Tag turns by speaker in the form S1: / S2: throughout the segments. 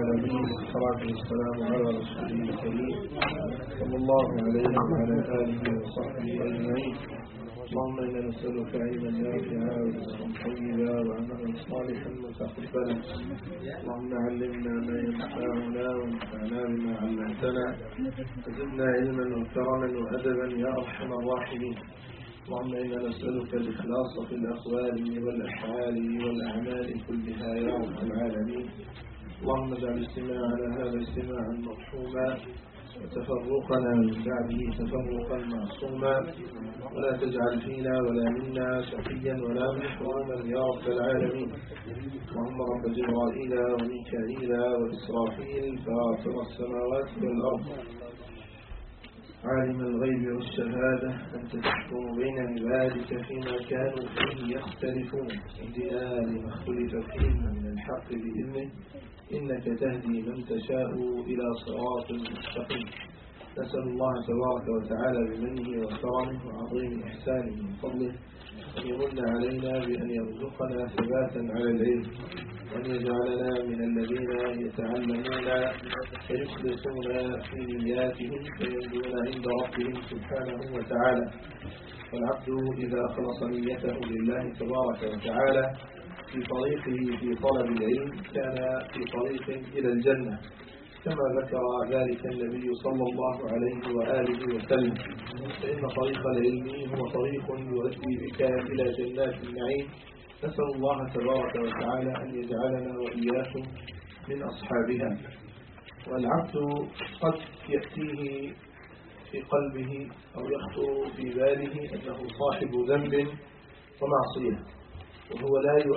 S1: العالمين، والصلاة والسلام على رسوله الكريم صلى الله عليه وعلى آله وصحبه أجمعين. اللهم إنا نسألك علما نافعا ورزقا طيبا وعملا صالحا متقبلا. اللهم علمنا ما ينفعنا وانفعنا بما علمتنا وزدنا علما وكرما وأدبا يا أرحم الراحمين. اللهم إنا نسألك الإخلاص في الأقوال والأفعال والأعمال كلها يا رب العالمين. اللهم اجعل اجتماعنا هذا اجتماعا مرحوما وتفرقنا من بعده تفرقا معصوما، ولا تجعل فينا ولا منا شقيا ولا محروما يا رب العالمين. اللهم رب جبرائيل وميكائيل وإسرافيل فاطر السماوات والأرض عالم الغيب والشهادة، أنت تحكم بين عبادك فيما كانوا فيه يختلفون، اهدنا لما اختلف فيه من الحق بإذنه، إنك تهدي من تشاء إلى صراط مستقيم. نسأل الله تبارك وتعالى بمنه وكرمه وعظيم إحسانه وفضله أن يمن علينا بأن يرزقنا ثباتا على العلم، وأن يجعلنا من الذين يتعلمون فيخلصون في نياتهم فينجون عند ربهم سبحانه وتعالى. والعبد إذا أخلص نيته لله تبارك وتعالى في طريقه في طلب العلم كان في طريق إلى الجنة، كما ذكر ذلك النبي صلى الله عليه وآله وسلم، فإن طريق العلم هو طريق يؤدي بك إلى جنات النعيم. نسأل الله تبارك وتعالى أن يجعلنا وإياكم من أصحابها. والعبد قد يأتيه في قلبه أو يخطر في باله أنه صاحب ذنب ومعصية، وهو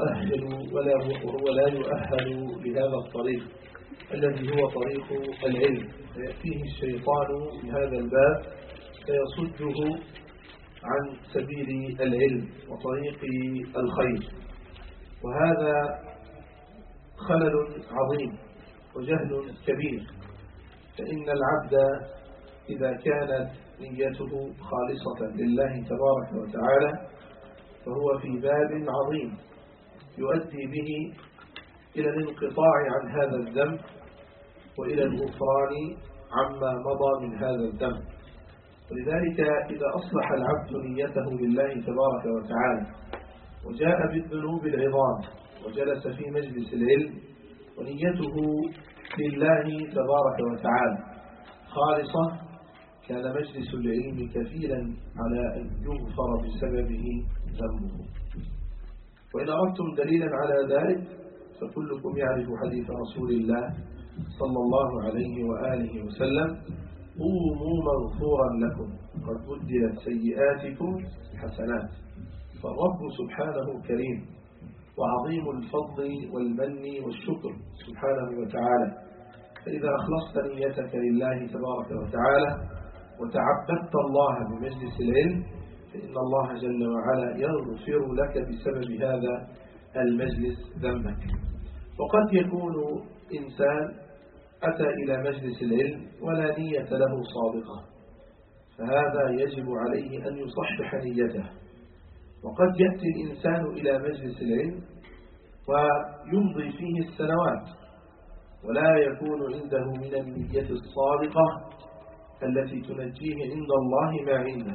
S1: لا يؤهل لهذا الطريق الذي هو طريق العلم، فيأتيه الشيطان في هذا الباب فيصده عن سبيل العلم وطريق الخير، وهذا خلل عظيم وجهل كبير. فإن العبد إذا كانت نيته خالصة لله تبارك وتعالى فهو في باب عظيم يؤدي به إلى الانقطاع عن هذا الذنب وإلى الغفران عما مضى من هذا الذنب. ولذلك إذا أصلح العبد نيته لله تبارك وتعالى وجاء بالذنوب العظام وجلس في مجلس العلم ونيته لله تبارك وتعالى خالصة، كان مجلس العلم كفيلا على أن يغفر بسببه ذنبه. وإن أردتم دليلا على ذلك فكلكم يعرف حديث رسول الله صلى الله عليه وآله وسلم: قوموا مغفورا لكم قد بدلت سيئاتكم حسنات. فالرب سبحانه كريم وعظيم الفضل والمن والشكر سبحانه وتعالى، فإذا أخلصت نيتك لله تبارك وتعالى وتعبدت الله بمجلس العلم فإن الله جل وعلا يغفر لك بسبب هذا المجلس ذنبك. وقد يكون إنسان أتى إلى مجلس العلم ولا نية له صادقة، فهذا يجب عليه أن يصحح نيته. وقد يأتي الإنسان إلى مجلس العلم ويمضي فيه السنوات ولا يكون عنده من النية الصادقة التي تنجيه عند الله ما عنده،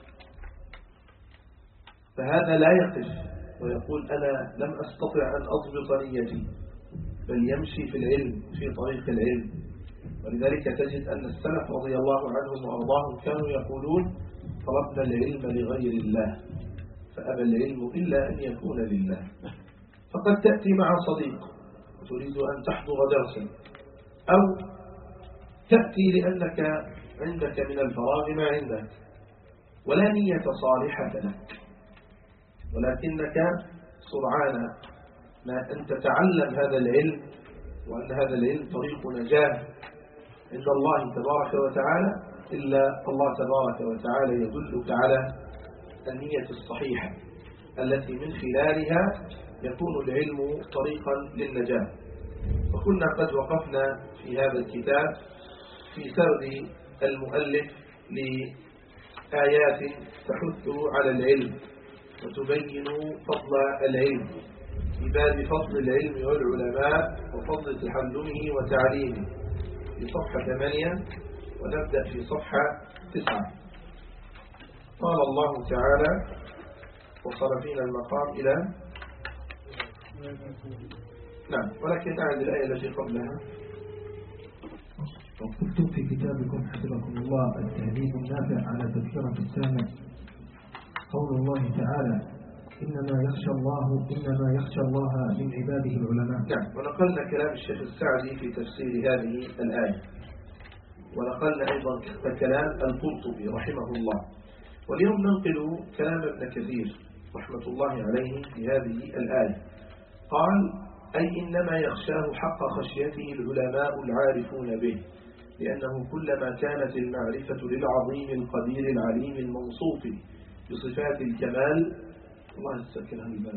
S1: فهذا لا يقف ويقول أنا لم أستطع أن أضبط نيتي، بل يمشي في العلم في طريق العلم. ولذلك تجد أن السلف رضي الله عنهم وأرضاهم كانوا يقولون: طلبنا العلم لغير الله فأبى العلم إلا أن يكون لله. فقد تأتي مع صديق وتريد أن تحضر درسا، أو تأتي لأنك عندك من الفراغ ما عندك ولا نية صالحة لك، ولكنك سرعان ما أن تتعلم هذا العلم وأن هذا العلم طريق نجاة عند الله تبارك وتعالى، إلا الله تبارك وتعالى يدلك على النية الصحيحة التي من خلالها يكون العلم طريقا للنجاة. وكنا قد وقفنا في هذا الكتاب في سرد المؤلف لآيات تحث على العلم وتبين فضل العلم، في باب فضل العلم والعلماء وفضل تحلمه وتعليمه في صفحة 8، ونبدأ في صفحة 9. قال الله تعالى: وصل فينا المقام إلى نعم، ولكن أعد الآية التي قبلها.
S2: وكتب في كتابكم حفظكم الله التهذيب النافع على تذكرة السامع. قول الله تعالى: إنما يخشى الله من عباده العلماء.
S1: نعم، ونقلنا كلام الشيخ السعدي في تفسير هذه الآية، ونقلنا أيضا كلام القرطبي رحمه الله. واليوم ننقل كلام ابن كثير رحمة الله عليه في هذه الآية. قال: أي إنما يخشاه حق خشيته العلماء العارفون به، لأنه كلما كانت المعرفة للعظيم القدير العليم الموصوف بصفات الكمال، الله يستكرها الباب،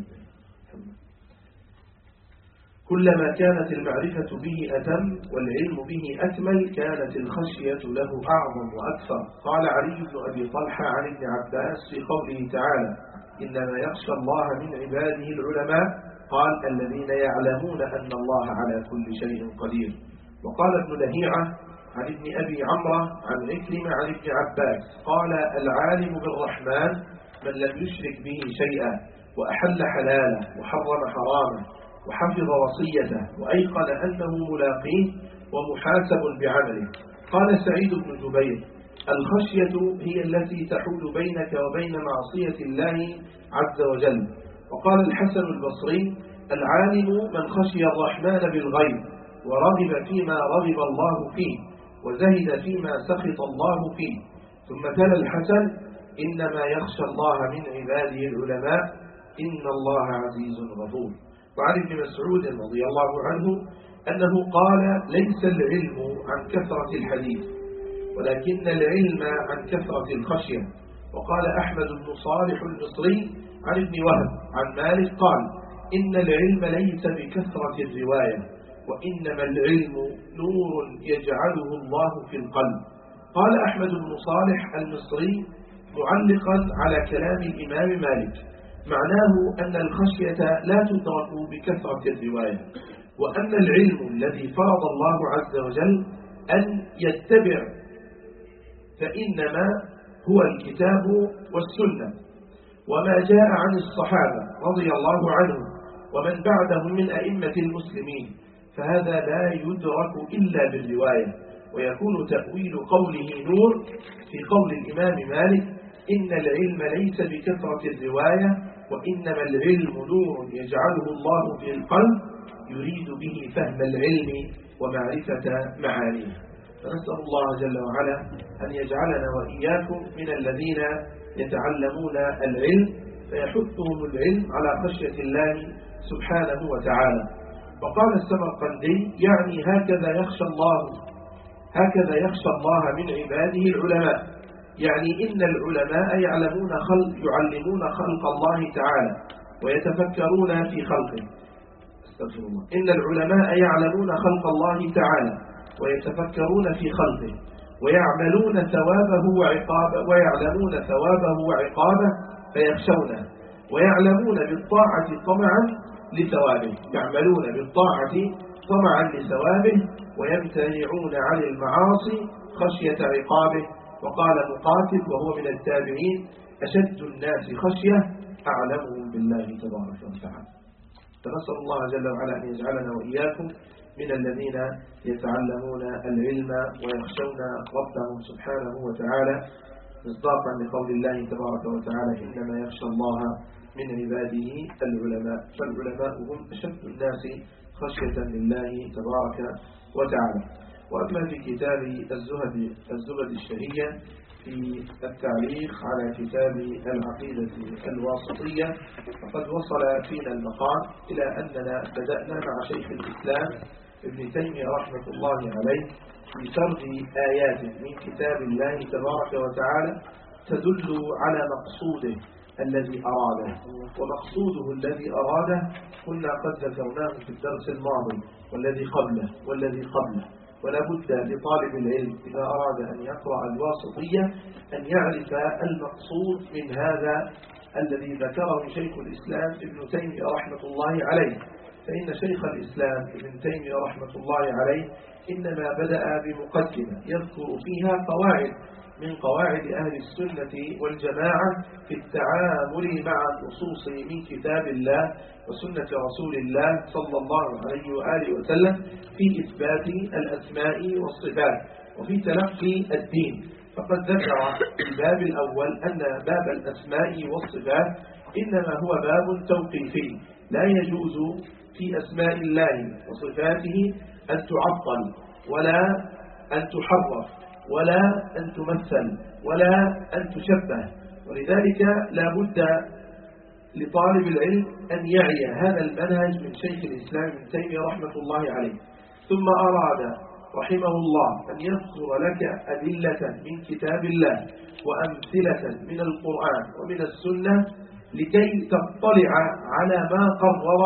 S1: كلما كانت المعرفة به أتم والعلم به أكمل، كانت الخشية له أعظم وأكثر. قال علي بن أبي طلحة عن ابن عباس في قوله تعالى: إنما يخشى الله من عباده العلماء، قال: الذين يعلمون أن الله على كل شيء قدير. وقال ابن لهيعة عن ابن أبي عمرو عن عكرمة عن ابن عباس قال: العالم بالرحمن من لم يشرك به شيئا، وأحل حلاله وحرم حرامه، وحفظ وصيته، وأيقن أنه ملاقيه ومحاسب بعمله. قال سعيد بن جبير: الخشية هي التي تحول بينك وبين معصية الله عز وجل. وقال الحسن البصري: العالم من خشي الرحمن بالغيب، ورغب فيما رغب الله فيه، وزهد فيما سخط الله فيه. ثم تلا الحسن: إنما يخشى الله من عباده العلماء، إن الله عزيز غفور. وعن ابن مسعود رضي الله عنه أنه قال: ليس العلم عن كثرة الحديث، ولكن العلم عن كثرة الخشية. وقال أحمد بن صالح المصري عن ابن وهب عن مالك قال: إن العلم ليس بكثرة الرواية، وإنما العلم نور يجعله الله في القلب. قال أحمد بن صالح المصري معلقا على كلام الإمام مالك: معناه أن الخشية لا تدرك بكثرة الرواية، وأن العلم الذي فرض الله عز وجل أن يتبع فإنما هو الكتاب والسنة، وما جاء عن الصحابة رضي الله عنهم ومن بعدهم من أئمة المسلمين، فهذا لا يدرك إلا بالرواية. ويكون تأويل قوله نور في قول الإمام مالك: إن العلم ليس بكثرة الرواية، وإنما العلم نور يجعله الله في القلب، يريد به فهم العلم ومعرفة معانيه. فنسأل الله جل وعلا أن يجعلنا وإياكم من الذين يتعلمون العلم فيحثهم العلم على خشية الله سبحانه وتعالى. وقال السمرقندي: يعني هكذا يخشى الله من عباده العلماء، يعني إن العلماء يعلمون خلق الله تعالى ويتفكرون في خلقه. استغفر الله. إن العلماء يعلمون خلق الله تعالى ويتفكرون في خلقه، ويعلمون ثوابه وعقابه فيخشونه، ويعلمون بالطاعة طمعا لثوابه، يعملون بالطاعة طمعا لثوابه، ويمتنعون عن المعاصي خشية عقابه. وقال مقاتل وهو من التابعين: أشد الناس خشية أعلمهم بالله تبارك وتعالى. فنسأل الله جل وعلا أن يجعلنا وإياكم من الذين يتعلمون العلم ويخشون ربهم سبحانه وتعالى، مصداقا لقول الله تبارك وتعالى: إنما يخشى الله من عباده العلماء. فالعلماء هم أشد الناس خشية لله تبارك وتعالى. وأما في كتاب الزهد الشهية في التعليق على كتاب العقيدة الواسطية، فقد وصل فينا المقام إلى أننا بدأنا مع شيخ الإسلام ابن تيمية رحمة الله عليه في سرد آيات من كتاب الله تبارك وتعالى تدل على مقصوده الذي أراده. ومقصوده الذي أراده كنا قد ذكرناه في الدرس الماضي والذي قبله. ولا بد لطالب العلم إذا أراد أن يقرأ الواسطية أن يعرف المقصود من هذا الذي ذكره شيخ الإسلام ابن تيمية رحمة الله عليه. فإن شيخ الإسلام ابن تيمية رحمة الله عليه إنما بدأ بمقدمة يذكر فيها قواعد من قواعد أهل السنة والجماعة في التعامل مع النصوص من كتاب الله وسنة رسول الله صلى الله عليه وآله وسلم في إثبات الأسماء والصفات وفي تلقي الدين. فقد ذكر في الباب الأول أن باب الأسماء والصفات إنما هو باب توقيفي، لا يجوز في أسماء الله وصفاته أن تعطل ولا أن تحرف ولا أن تمثل ولا أن تشبه. ولذلك لا بد لطالب العلم أن يعي هذا المنهج من شيخ الإسلام ابن تيمية رحمة الله عليه. ثم أراد رحمه الله أن يذكر لك أدلة من كتاب الله وأمثلة من القرآن ومن السنة لكي تطلع على ما قرر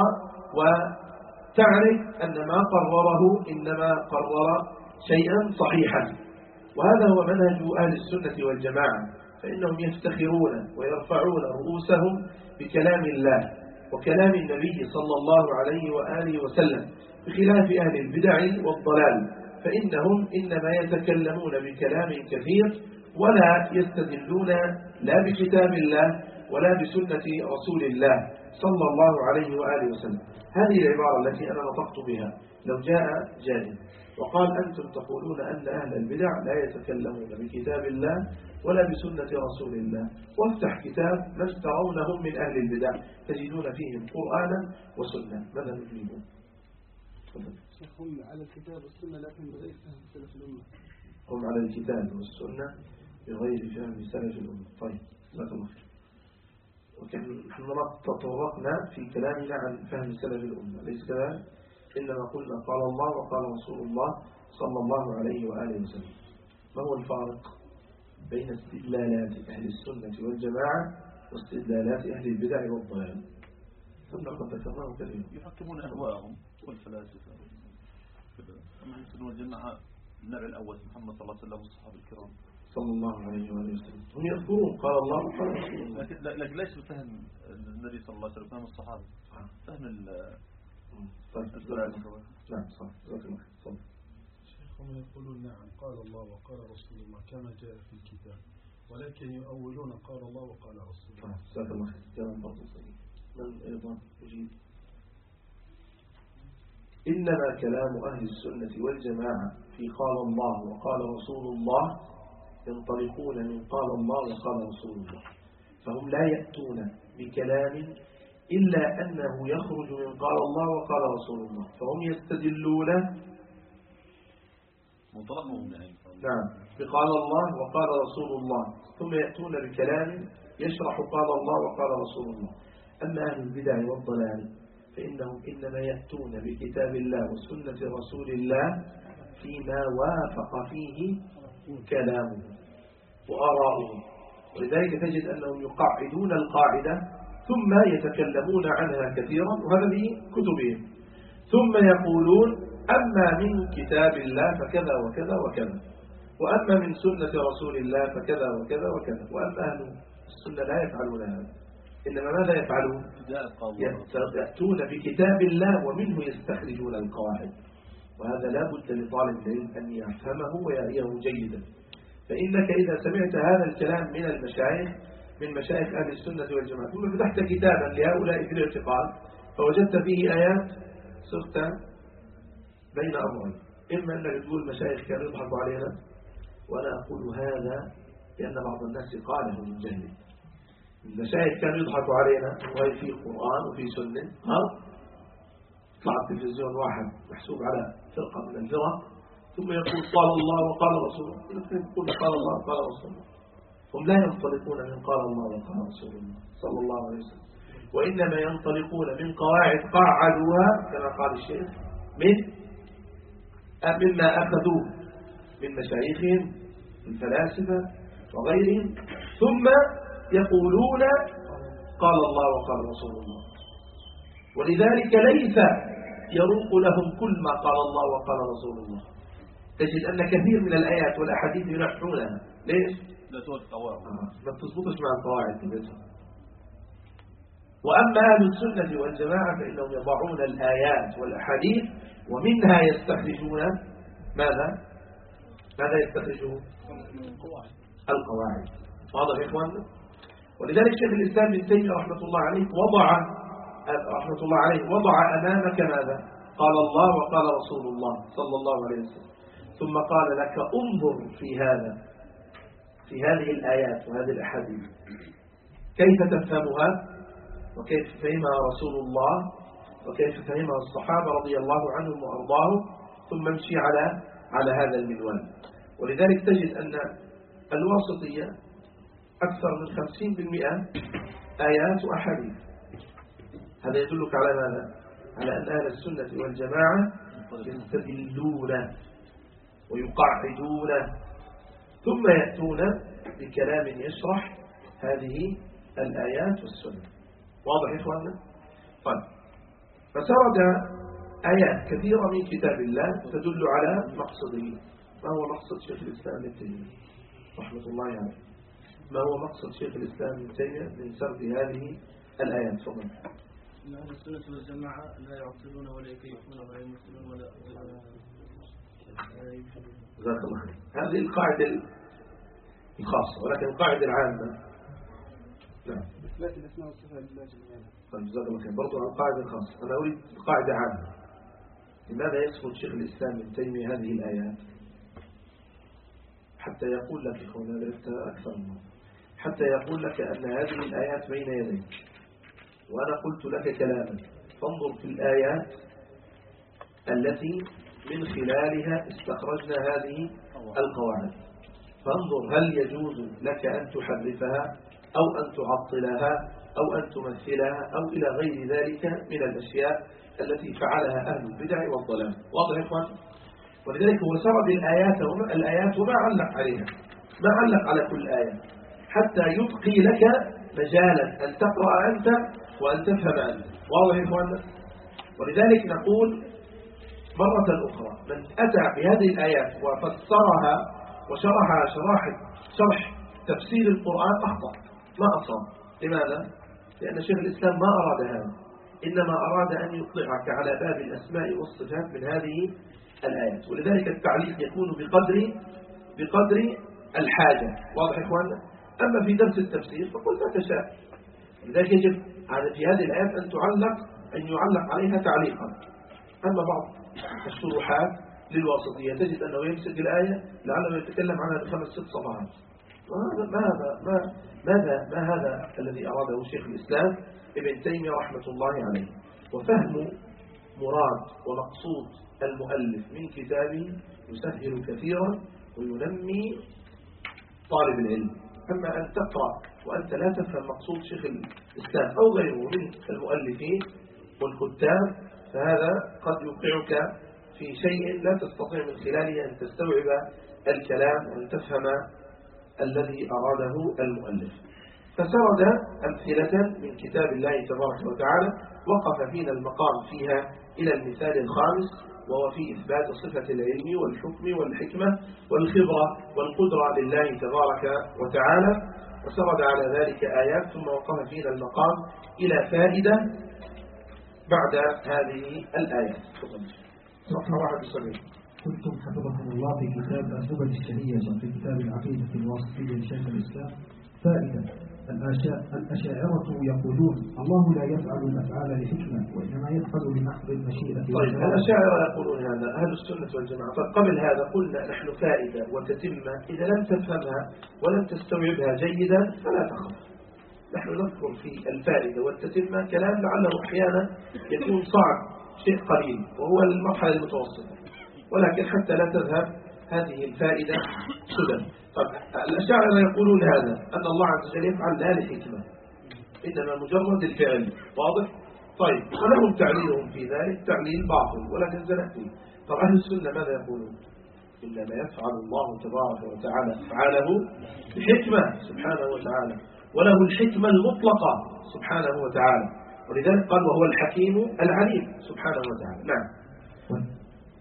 S1: وتعرف أن ما قرره إنما قرر شيئا صحيحا. وهذا هو منهج أهل السنة والجماعة، فإنهم يفتخرون ويرفعون رؤوسهم بكلام الله وكلام النبي صلى الله عليه وآله وسلم، بخلاف أهل البدع والضلال، فإنهم إنما يتكلمون بكلام كثير ولا يستدلون لا بكتاب الله ولا بسنة رسول الله صلى الله عليه وآله وسلم. هذه العبارة التي أنا نطقت بها لو جاء جاهل وقال أنتم تقولون أن أهل البدع لا يتكلمون بكتاب الله ولا بسنة رسول الله، وافتح كتاب من ترونهم من أهل البدع تجدون فيهم قرآنا وسنة، ماذا نجيبون؟
S3: هم على الكتاب والسنة لكن بغير فهم سلف الأمة.
S1: هم على الكتاب والسنة بغير فهم سلف الأمة. طيب جزاك الله خير. ونحن تطرقنا في كلامنا عن فهم سلف الأمة، ليس كذلك؟ إنما قلنا قال الله وقال رسول الله صلى الله عليه وآله وسلم. ما هو الفارق بين استدلالات أهل السنة والجماعة واستدلالات أهل البدع والضلال؟ ثم قد ذكرناه كثيرا.
S4: يحكمون أهواءهم والفلاسفة. أما السنة والجماعة النبع الأول محمد صلى الله عليه وسلم والصحابة الكرام
S1: صلى الله عليه وآله وسلم هم يذكرون قال الله وقال رسول الله.
S4: لكن ليس بفهم النبي صلى الله عليه وسلم، فهم الصحابة، فهم
S1: نعم صح.
S3: شيخهم يقولون نعم قال الله وقال رسول الله كما جاء في الكتاب، ولكن يؤولون قال الله وقال رسول الله.
S1: جزاك الله خير. كلام برضه صحيح. من أيضا يجيب؟ إنما كلام أهل السنة والجماعة في قال الله وقال رسول الله ينطلقون من قال الله وقال رسول الله، فهم لا يأتون بكلام إلا أنه يخرج من قال الله وقال رسول الله، فهم يستدلون
S4: منطلقهم
S1: نعم بقال الله وقال رسول الله، ثم يأتون بكلام يشرح قال الله وقال رسول الله. أما أهل البدع والضلال فإنهم إنما يأتون بكتاب الله وسنة رسول الله فيما وافق فيه كلامه وآراؤه، ولذلك تجد أنهم يقعدون القاعدة ثم يتكلمون عنها كثيرا، وهذا بكتبهم، ثم يقولون أما من كتاب الله فكذا وكذا وكذا، وأما من سنة رسول الله فكذا وكذا وكذا. وأما أهل السنة لا يفعلون هذا، إنما ماذا يفعلون؟ يأتون بكتاب الله ومنه يستخرجون القواعد، وهذا لا بد لطالب العلم أن يفهمه ويعيه جيدا. فإنك إذا سمعت هذا الكلام من المشايخ من مشايخ أهل السنة والجماعة ثم فتحت كتابا لهؤلاء في الاعتقاد فوجدت فيه آيات صرت بين أمرين، إما أنك تقول المشايخ كانوا يضحكوا علينا، وأنا أقول هذا لأن بعض الناس قاله من جهل. المشايخ كانوا يضحكوا علينا وهي في قرآن وفي سنة، طلع التلفزيون واحد محسوب على فرقة من الفرق ثم يقول قال الله وقال رسول الله، يقول قال الله وقال رسول الله. هم لا ينطلقون من قال الله وقال رسول الله صلى الله عليه وسلم، وإنما ينطلقون من قواعد قاعدوها كما قال الشيخ مما أخذوه من مشايخهم الفلاسفة وغيرهم، ثم يقولون قال الله وقال رسول الله. ولذلك ليس يروق لهم كل ما قال الله وقال رسول الله. تجد أن كثير من الآيات والأحاديث ينحونها. ليش؟
S4: لا توافق قواعد.
S1: ما بتظبطش مع القواعد تبتها. وأما أهل السنة والجماعة فإنهم يضعون الآيات والأحاديث ومنها يستخرجون ماذا يستخرجون؟ القواعد. واضح يا إخواننا؟ ولذلك شيخ الإسلام ابن تيمية رحمة الله عليه وضع أمامك ماذا؟ قال الله وقال رسول الله صلى الله عليه وسلم، ثم قال لك انظر في هذه الآيات وهذه الأحاديث كيف تفهمها وكيف فهمها رسول الله وكيف فهمها الصحابة رضي الله عنهم وأرضاهم، ثم امشي على هذا المنوال. ولذلك تجد أن الواسطية أكثر من 50% آيات وأحاديث. هذا يدلك على ماذا؟ على أن أهل السنة والجماعة يستدلون ويقعدون ثم يأتون بكلام يشرح هذه الآيات والسنة. واضح يا إخواننا؟ طيب، فسرد آيات كثيرة من كتاب الله تدل على مقصده. ما هو مقصد شيخ الإسلام ابن تيمية رحمة الله عليه؟ ما هو مقصد شيخ الإسلام ابن تيمية من سرد هذه الآيات؟ فضل.
S5: أن أهل السنة والجماعة لا يعطلون ولا يكيفون ولا يمثلون ولا
S1: جزاك الله خير. هذه القاعدة الخاصة، ولكن القاعدة العامة نعم.
S5: إثبات الأسماء والصفات لله جل
S1: طيب جزاك الله خير. برضو القاعدة الخاصة أنا أريد قاعدة عامة. لماذا يسرد شيخ الإسلام ابن تيمية هذه الآيات؟ حتى يقول لك إخوانا لست أكثر منه، حتى يقول لك أن هذه الآيات بين يديك وأنا قلت لك كلاما، فانظر في الآيات التي من خلالها استخرجنا هذه القواعد، فانظر هل يجوز لك أن تحرفها أو أن تعطلها أو أن تمثلها أو إلى غير ذلك من الأشياء التي فعلها أهل البدع والضلال. واضح يا إخوان؟ ولذلك هو سرد الآيات وما علق عليها، ما علق على كل آية حتى يبقي لك مجالا أن تقرأ أنت وأن تفهم أنت. واضح يا إخواننا؟ ولذلك نقول مرة أخرى من أتى بهذه الآيات وفسرها وشرحها شرح تفسير القرآن أخطأ ما أصاب. لماذا؟ لأن شيخ الإسلام ما أراد هذا، إنما أراد أن يطلعك على باب الأسماء والصفات من هذه الآيات. ولذلك التعليق يكون بقدر الحاجة. واضح يا إخواننا؟ أما في درس التفسير فقل ما تشاء. لذلك يجب في هذه الآيات أن يعلق عليها تعليقا. أما بعض الشروحات للواسطية تجد أنه يمسك الآية لعله يتكلم عنها ب5-6 صفحات. ما هذا الذي أراده شيخ الإسلام ابن تيمية رحمة الله عليه؟ وفهم مراد ومقصود المؤلف من كتابه يسهل كثيرا وينمي طالب العلم. أما أن تقرأ وأنت لا تفهم مقصود شيخ الإسلام أو غيره من المؤلفين والكتاب فهذا قد يوقعك في شيء لا تستطيع من خلاله أن تستوعب الكلام وأن تفهم الذي أراده المؤلف. فسرد أمثلة من كتاب الله تبارك وتعالى وقف فينا المقام فيها إلى المثال الخامس، وهو في إثبات صفة العلم والحكم والحكمة والخبرة والقدرة لله تبارك وتعالى، وسرد على ذلك آيات، ثم وقف فينا المقام إلى فائدة بعد هذه الآيات. صفحة 71.
S2: كنتم حفظكم الله في كتاب الزبد الشهية في كتاب العقيدة الواسطية لشيخ الإسلام فائدة. الأشاعرة يقولون الله لا يفعل الأفعال لحكمة وإنما يفعل لمحض المشيئة.
S1: طيب الأشاعرة يقولون هذا، أهل السنة والجماعة. فقبل هذا قلنا نحن فائدة وتتمة إذا لم تفهمها ولم تستوعبها جيدا فلا تخف. نحن نذكر في الفائدة والتتمة كلام لعله أحيانا يكون صعب شيء قليل وهو المرحلة المتوسطة، ولكن حتى لا تذهب هذه الفائدة سدى. طيب الأشاعرة يقولون هذا أن الله عز وجل يفعل لا لحكمة إنما مجرد الفعل. واضح؟ طيب ولهم تعليلهم في ذلك تعليل باطل ولكن سنأتي. طب أهل السنة ماذا يقولون؟ إنما يفعل الله تبارك وتعالى أفعاله بحكمة سبحانه وتعالى، وله الحكمة المطلقة سبحانه وتعالى، ولذلك قال وهو الحكيم العليم سبحانه وتعالى. نعم.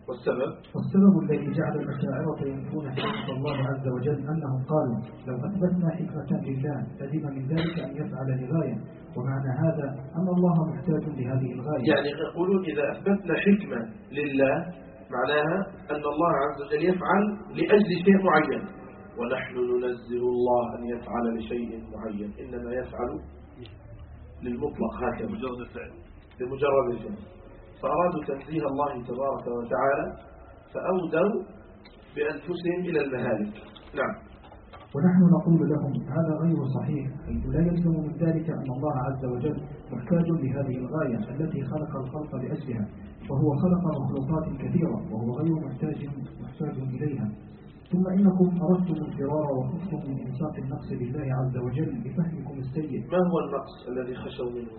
S2: والسبب الذي جعل الأشاعرة ينفون حكمة الله عز وجل أنهم قالوا لو أثبتنا حكمة لله لزم من ذلك أن يفعل لغاية، ومعنى هذا أن الله محتاج لهذه الغاية.
S1: يعني يقولون إذا أثبتنا حكمة لله معناها أن الله عز وجل يفعل لأجل شيء معين، ونحن ننزل الله أن يفعل لشيء معين، إنما يفعل للمطلق هكذا
S4: مجرد الفعل
S1: لمجرد الفعل. فأرادوا تنزيه الله تبارك وتعالى فأودوا بأنفسهم إلى المهالك. نعم.
S2: ونحن نقول لهم هذا غير صحيح، حيث لا يلزم من ذلك أن الله عز وجل محتاج لهذه الغاية التي خلق الخلق لأجلها، وهو خلق مخلوقات كثيرة وهو غير محتاج إليها. ثم إنكم أردتم الفرار وخفتم من إنساق النقص بالله عز وجل بفهمكم السيء.
S1: ما هو النقص الذي خشوا منه؟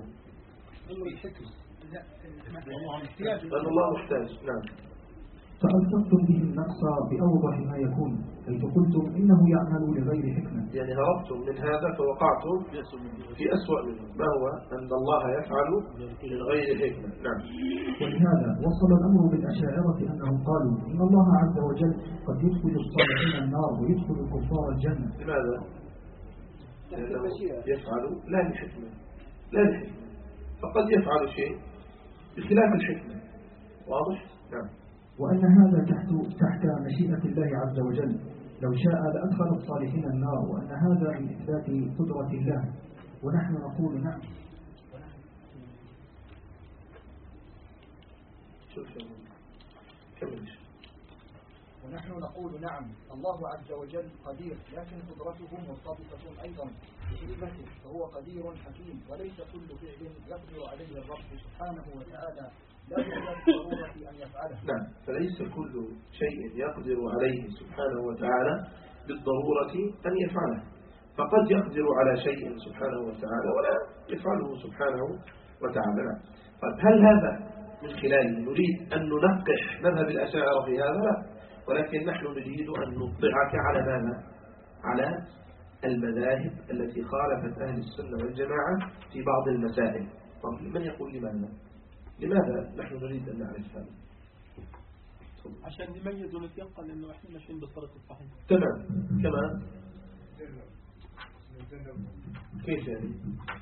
S1: لأن الله محتاج. نعم.
S2: فألصقتم به النقص بأوضح ما يكون، حيث قلتم إنه يعمل لغير حكمة.
S1: يعني هربتم من هذا فوقعتم في أسوأ منه، ما هو أن الله يفعل لغير حكمة. نعم.
S2: ولهذا وصل الأمر بالأشاعرة أنهم قالوا إن الله عز وجل قد يدخل الصالحين النار ويدخل الكفار الجنة.
S1: لماذا؟ لأنه يفعل لا لحكمة، لا لحكمة، فقد يفعل شيء بخلاف الحكمة. واضح؟ نعم.
S2: وأن هذا تحت مشيئة الله عز وجل، لو شاء لأدخل الصالحين النار، وأن هذا من إثبات قدرة الله، ونحن نقول نعم.
S6: ونحن نقول نعم، الله عز وجل قدير، لكن قدرته مرتبطة أيضا بحكمته، فهو قدير حكيم، وليس كل فعل يقدر عليه الرب سبحانه وتعالى لا بالضرورة أن يفعله.
S1: نعم، فليس كل شيء يقدر عليه سبحانه وتعالى بالضرورة أن يفعله، فقد يقدر على شيء سبحانه وتعالى ولا يفعله سبحانه وتعالى. طيب هل هذا من خلاله نريد أن ننقح مذهب الأشاعرة في هذا؟ لا، ولكن نحن نريد أن نطلعك على ماذا؟ على المذاهب التي خالفت أهل السنة والجماعة في بعض المسائل. طب من يقول لماذا نحن نريد أن نعرف هذا؟
S4: عشان نميز ونتيقن أنه إحنا ماشيين بالطريق الصحيح.
S1: تمام. كمان كيف يعني؟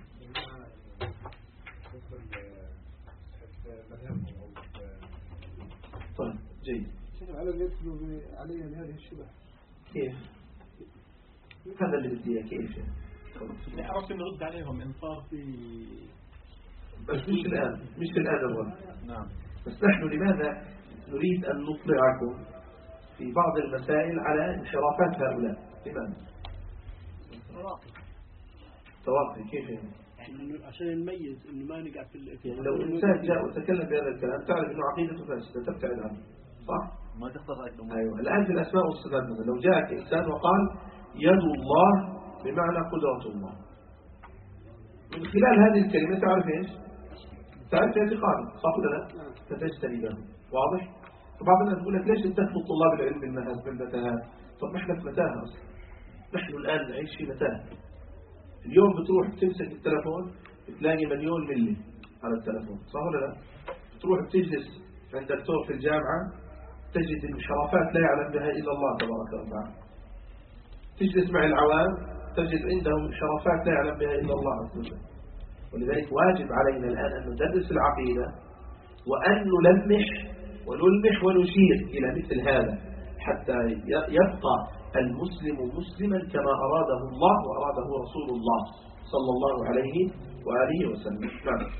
S1: طيب جيد.
S3: على يدخلوا عليها بهذه الشبه.
S1: كيف؟ هذا اللي بدي كيف يعني؟
S4: نعرف نرد عليهم إن صار في
S1: بس مش الآن الوقت.
S4: نعم.
S1: بس نحن لماذا نريد أن نطلعكم في بعض المسائل على انحرافات هؤلاء؟ لماذا؟ تواقي كيف يعني؟
S5: عشان نميز إنه ما نقع في
S1: يعني لو إنسان جاء وتكلم بهذا الكلام تعرف إنه عقيدته فاسدة تبتعد عنه، صح؟
S4: ما تختار رأيك.
S1: أيوة. الآن في الأسماء والصفات مثلا لو جاءك إنسان وقال يد الله بمعنى قدرة الله، من خلال هذه الكلمة تعرف إيش؟ تعرف اعتقاده، صح ولا لا؟ فتجتنبه. واضح؟ فبعض الناس يقول لك ليش تدخل طلاب العلم بالمتاهات؟ طب نحن في متاهة أصلا، نحن الآن نعيش في متاهة. اليوم بتروح تمسك التلفون تلاقي مليون ملي على التلفون، صح ولا لا؟ تروح بتجلس عند دكتور في الجامعة تجد انحرافات لا يعلم بها إلا الله تبارك وتعالى. تجلس مع العوام تجد عندهم انحرافات لا يعلم بها إلا الله عز وجل. ولذلك واجب علينا الآن أن ندرس العقيدة وأن نلمح ونشير إلى مثل هذا حتى يبقى المسلم مسلما كما أراده الله وأراده رسول الله صلى الله عليه وآله وسلم. نعم.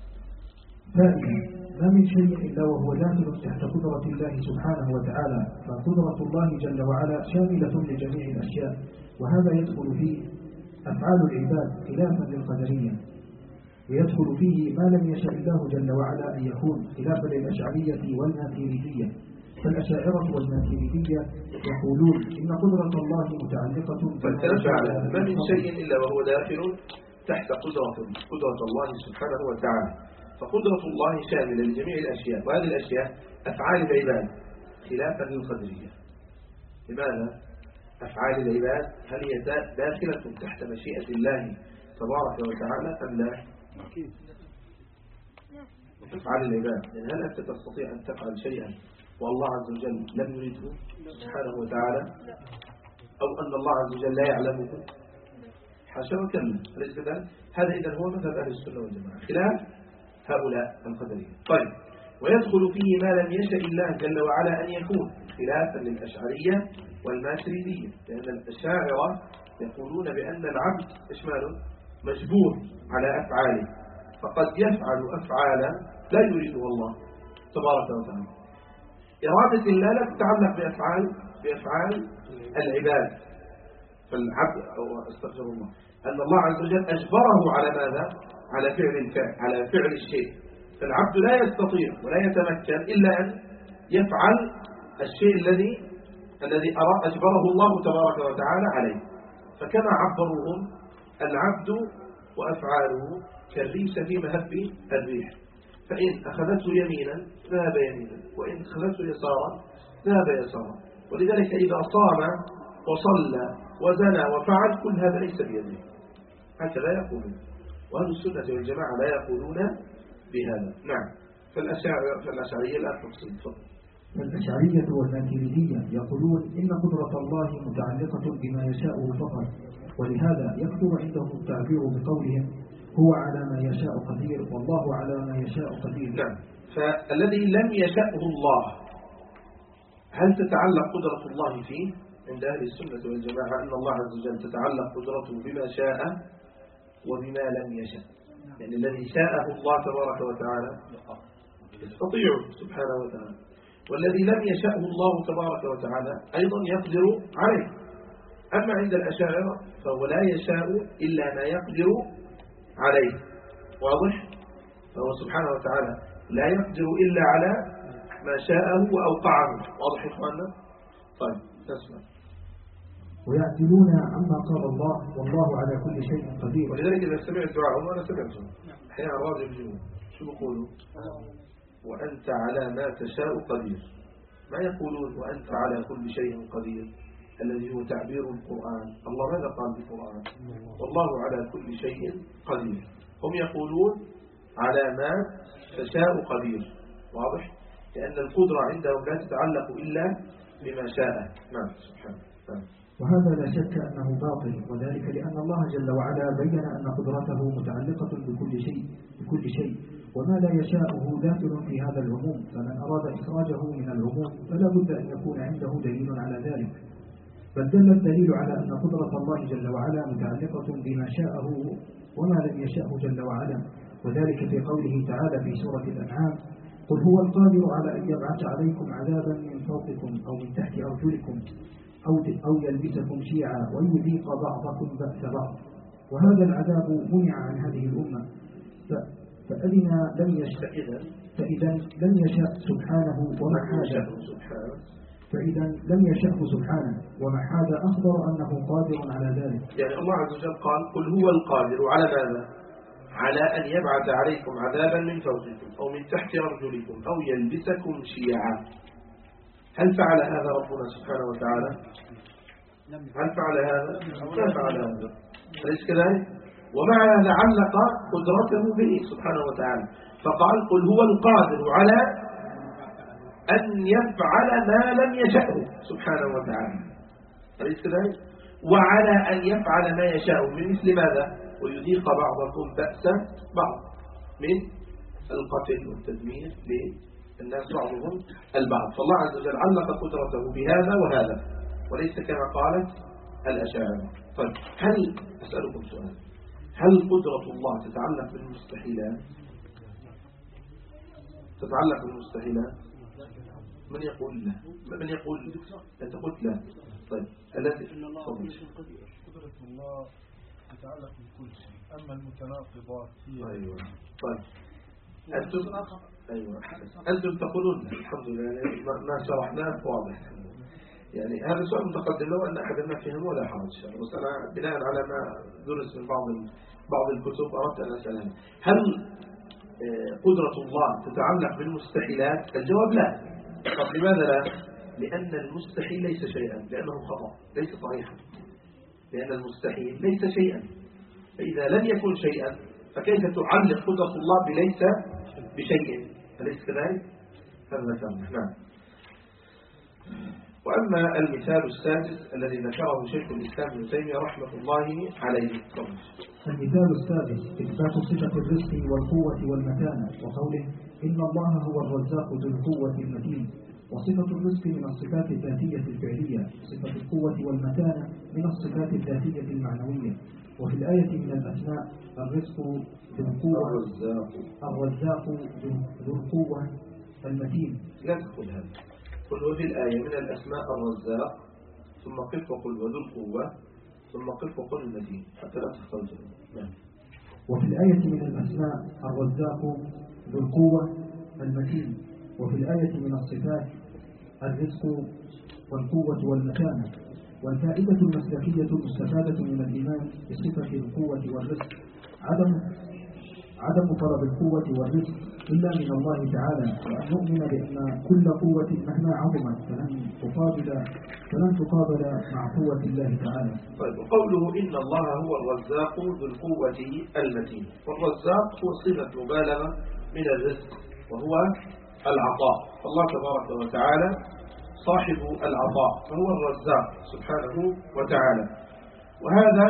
S2: ما من شيء إلا وهو داخل تحت قدرة الله سبحانه وتعالى، فقدرة الله جل وعلا شاملة لجميع الأشياء، وهذا يدخل فيه أفعال العباد خلافا للقدرية، ويدخل فيه ما لم يشاء الله جل وعلا أن يكون خلافا للأشعرية والماتريدية. فالأشاعرة والماتريدية يقولون إن قدرة الله متعلقة
S1: فالتنفع ما من شيء إلا وهو داخل تحت قدرة الله سبحانه وتعالى، فقدرة الله شاملة لجميع الأشياء، وهذه الأشياء أفعال العباد خلافا للقدرية. لماذا؟ أفعال العباد هل هي داخلة تحت مشيئة الله تبارك وتعالى أم لا؟ أكيد. أفعال العباد، يعني هل أنت تستطيع أن تفعل شيئا والله عز وجل لم يريده سبحانه وتعالى، أو أن الله عز وجل لا يعلمه؟ حاشا وكلا. أليس كذلك؟ هذا إذن هو مذهب أهل السنة والجماعة خلاف هؤلاء القدرية. طيب، ويدخل فيه ما لم يشاء الله جل وعلا أن يكون، خلافا للأشعرية والماتريدية، لأن الأشاعرة يقولون بأن العبد إشماله مجبور على أفعاله، فقد يفعل أفعالا لا يريدها الله تبارك وتعالى. إرادة الله لا تتعلق بأفعال العباد، فالعبد أو استغفر الله أن الله عز وجل أجبره على ماذا؟ على فعل الشيء، فالعبد لا يستطيع ولا يتمكن إلا أن يفعل الشيء الذي أجبره الله تبارك وتعالى عليه. فكما عبروهم العبد وأفعاله كالريش في مهب الريح، فإن أخذته يمينا ذهب يمينا، وإن أخذته يسارا ذهب يسارا. ولذلك إذا صام وصلى وزنى وفعل كل هذا ليس بيده، هكذا يقولون. وأهل السنة والجماعة لا يقولون بهذا. نعم. فالأشعرية لا تفصيل.
S2: فالأشعرية والماتريدية يقولون إن قدرة الله متعلقة بما يشاء فقط، ولهذا يكثر عندهم التعبير بقولهم هو على ما يشاء قدير والله على ما يشاء قدير.
S1: نعم. فالذي لم يشأه الله هل تتعلق قدرة الله فيه؟ عند أهل السنة والجماعة أن الله عز وجل تتعلق قدرته بما شاء وبما لم يشاء، يعني الذي شاءه الله تبارك وتعالى يستطيع سبحانه وتعالى، والذي لم يشأه الله تبارك وتعالى أيضا يقدر عليه. أما عند الأشاعرة فهو لا يشاء إلا ما يقدر عليه، واضح؟ فهو سبحانه وتعالى لا يقدر إلا على ما شاءه وأوقعه، واضح إخواننا؟ طيب نسمع.
S2: ويعدلون عما قال الله والله على كل شيء قدير.
S1: ولذلك إذا سمعت دعاءهم وأنا سمعتهم أحيانا راضي بجيبهم شو بيقولوا؟ وأنت على ما تشاء قدير، ما يقولون وأنت على كل شيء قدير الذي هو تعبير القرآن. الله ماذا قال بالقرآن؟ والله على كل شيء قدير. هم يقولون على ما تشاء قدير، واضح؟ لأن القدرة عندهم لا تتعلق إلا بما شاء. نعم سبحانه.
S2: وهذا لا شك أنه باطل، وذلك لأن الله جل وعلا بين أن قدرته متعلقة بكل شيء وما لا يشاءه داخل في هذا العموم، فمن أراد إخراجه من العموم فلا بد أن يكون عنده دليل على ذلك. بل دل الدليل على أن قدرة الله جل وعلا متعلقة بما شاءه وما لم يشاءه جل وعلا، وذلك في قوله تعالى في سورة الأنعام قل هو القادر على أن يبعث عليكم عذابا من فوقكم أو من تحت أرجلكم أو يلبسكم شيعا ويذيق بعضكم بأس بعض. وهذا العذاب منع عن هذه الأمة، فإذا لم يشاء سبحانه ومحاد أخبر أنه قادر على ذلك.
S1: يعني الله عز وجل قال قل هو القادر على ماذا؟ على أن يبعث عليكم عذابا من فوقكم أو من تحت أرجلكم أو يلبسكم شيعا. هل فعل هذا ربنا سبحانه وتعالى؟ هل فعل هذا؟ لا فعل هذا، أليس كذلك؟ ومع هذا علق قدرته به سبحانه وتعالى، فقال قل هو القادر على أن يفعل ما لم يشأه سبحانه وتعالى، أليس كذلك؟ وعلى أن يفعل ما يشاء من مثل ماذا؟ ويذيق بعضكم بأس بعض من القتل والتدمير للناس بعضهم البعض. فالله عز وجل علق قدرته بهذا وهذا، وليس كما قالت الأشاعرة. طيب أسألكم سؤال، هل قدرة الله تتعلق بالمستحيلات؟ تتعلق بالمستحيلات؟ من يقول لا؟ من يقول أنت قلت لا؟ طيب الذي
S3: قدرة الله تتعلق بكل شيء، أما المتناقضات هي
S1: أيوة. طيب أنتم تقولون الحمد لله ما شرحناه واضح، يعني هذا سؤال متقدم لو أن أحد ما فهم ولا حرج، بس أنا بناء على ما درس من بعض الكتب أردت أن أسأل هل قدرة الله تتعلق بالمستحيلات؟ الجواب لا. طب لماذا لا؟ لأن المستحيل ليس شيئا، لأنه خطأ ليس صحيحا، لأن المستحيل ليس شيئا، فإذا لم يكن شيئا فكيف تعلق قدرة الله بليس بشيء؟ أليس كذلك؟ هذا ذكرنا. نعم. وأما المثال السادس الذي ذكره شيخ الإسلام ابن تيمية رحمة الله عليه.
S2: المثال السادس إثبات صفة الرزق والقوة والمتانة، وقوله إن الله هو الرزاق ذو القوة المتين. وصفة الرزق من الصفات الذاتية الفعلية، صفة القوة والمتانة من الصفات الذاتية المعنوية. وفي الآية من الأسماء الرزق ذو القوة، الرزاق ذو القوة المتين.
S1: لا تقول هذا، قل وفي الآية من الأسماء الرزاق، ثم قف وقل وذو القوة، ثم قف وقل المتين، حتى لا تختلط.
S2: وفي الآية من الأسماء الرزاق ذو القوة المتين. وفي الآية من الصفات الرزق والقوة والمتانة. والفائدة المسلكية المستفادة من الإيمان بصفة القوة والرزق عدم طلب القوة والرزق إلا من الله تعالى، وأن نؤمن بأن كل قوة مهما عظمت فلن تقابل مع قوة الله تعالى.
S1: طيب، وقوله إن الله هو الرزاق ذو القوة المتين، والرزاق هو صفة مبالغة من الرزق وهو العطاء، الله تبارك وتعالى صاحب العطاء فهو الرزاق سبحانه وتعالى. وهذا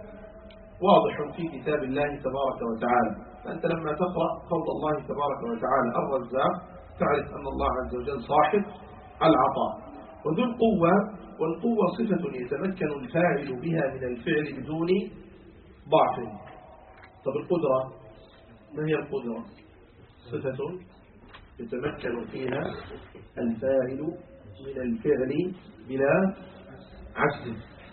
S1: واضح في كتاب الله تبارك وتعالى. فأنت لما تقرأ قول الله تبارك وتعالى الرزاق تعرف أن الله عز وجل صاحب العطاء. وذو القوة، والقوة صفة يتمكن الفاعل بها من الفعل بدون ضعف. طب القدرة، ما هي القدرة؟ صفة يتمكن فيها الفاعل من الفعل بلا عجز.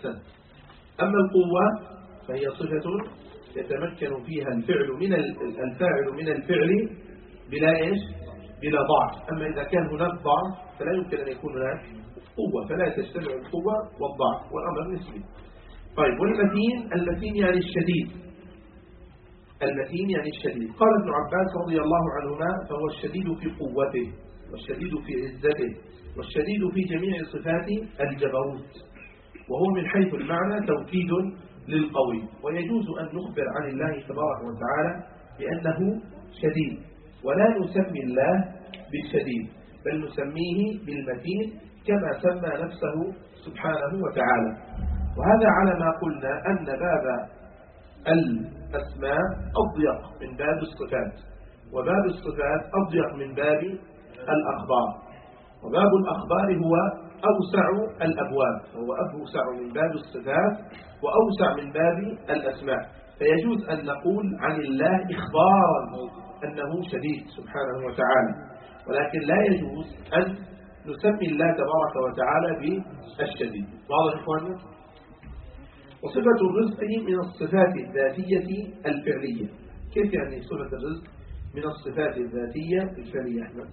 S1: أما القوة فهي صفة يتمكن فيها الفاعل من الفعل بلا إيش؟ بلا ضعف. أما إذا كان هناك ضعف فلا يمكن أن يكون هناك قوة، فلا تجتمع القوة والضعف، والأمر نسبي. طيب، والمتين يعني الشديد. المتين يعني الشديد. قال ابن عباس رضي الله عنهما فهو الشديد في قوته، والشديد في عزته، والشديد في جميع صفات الجبروت، وهو من حيث المعنى توكيد للقوي. ويجوز أن نخبر عن الله تبارك وتعالى بأنه شديد، ولا نسمي الله بالشديد، بل نسميه بالمتين كما سمى نفسه سبحانه وتعالى. وهذا على ما قلنا أن باب الأسماء أضيق من باب الصفات، وباب الصفات أضيق من باب الأخبار، وباب الأخبار هو أوسع الأبواب، هو أوسع من باب الصفات وأوسع من باب الأسماء. فيجوز أن نقول عن الله إخبارا أنه شديد سبحانه وتعالى، ولكن لا يجوز أن نسمي الله تبارك وتعالى بالشديد. واضح إخواننا؟ وصفة الرزق من الصفات الذاتية الفعلية. كيف يعني صفة الرزق من الصفات الذاتية الفعلية أحمد؟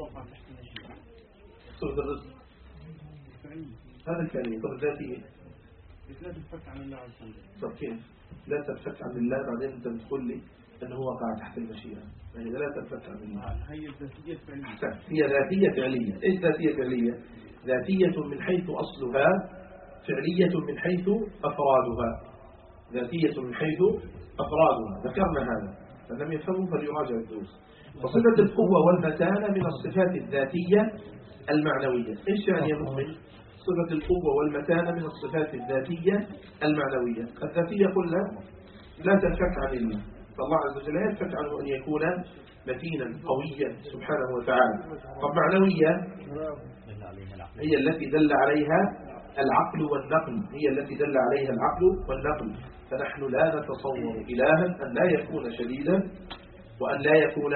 S1: صفة الرزق هذا الفعلية. طب الذاتية
S5: لا تنفك عن الله عز وجل.
S1: طب كيف لا تنفك عن الله؟ بعدين أنت بتقول لي أنه وقع تحت المشيئة، يعني لا تنفك عن الله.
S5: هي الذاتية الفعلية.
S1: هي ذاتية فعلية. إيش ذاتية فعلية؟ ذاتية من حيث أصلها، فعلية من حيث أفرادها. ذاتية من حيث أفرادها، ذكرنا هذا، فلم يفهموا فليراجع الدروس. وصفة القوة والمتانة من الصفات الذاتية المعنوية. إيش يعني يا مؤمن؟ صفة القوة والمتانة من الصفات الذاتية المعنوية. الذاتية قلنا لا تنفك عن الله، فالله عز وجل لا ينفك عنه أن يكون متينا قويا سبحانه وتعالى. طب معنوية هي التي دل عليها العقل والنقل، هي التي دل عليها العقل والنقل. فنحن لا نتصور إلها أن لا يكون شديدا وأن لا يكون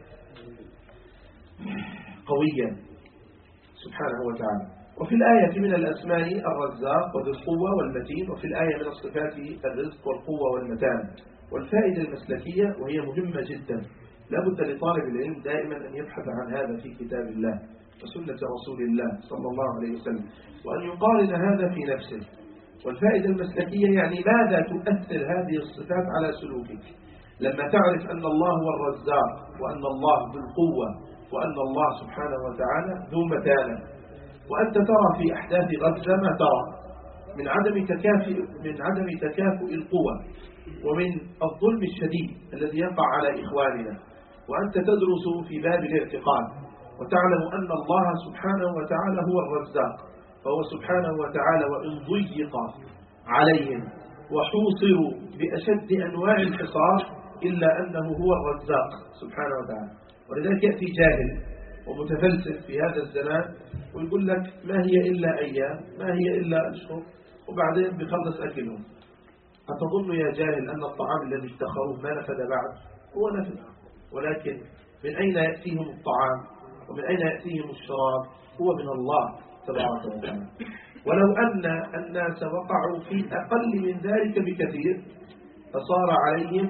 S1: قويا سبحانه وتعالى. وفي الآية من الأسماء الرزاق وذو القوة والمتين، وفي الآية من الصفات الرزق والقوة والمتان. والفائدة المسلكية وهي مهمة جدا، لا بد لطالب العلم دائما أن يبحث عن هذا في كتاب الله وسنة رسول الله صلى الله عليه وسلم، وأن يقارن هذا في نفسه. والفائدة المسلكية يعني ماذا تؤثر هذه الصفات على سلوكك لما تعرف أن الله هو الرزاق، وأن الله ذو القوة، وأن الله سبحانه وتعالى ذو متانة، وأنت ترى في أحداث غزة ما ترى من عدم تكافؤ القوى، ومن الظلم الشديد الذي يقع على إخواننا، وأنت تدرس في باب الاعتقاد وتعلم أن الله سبحانه وتعالى هو الرزاق، فهو سبحانه وتعالى وإن ضيق عليهم وحوصروا بأشد أنواع الحصار إلا أنه هو الرزاق سبحانه وتعالى. ولذلك يأتي جاهل ومتفلسف في هذا الزمان ويقول لك ما هي إلا أيام، ما هي إلا أشهر، وبعدين بيخلص أكلهم. أتظن يا جاهل أن الطعام الذي ادخروه ما نفد بعد؟ هو نفد، ولكن من أين يأتيهم الطعام ومن أين يأتيهم الشراب؟ هو من الله تبارك وتعالى. ولو أن الناس وقعوا في أقل من ذلك بكثير فصار عليهم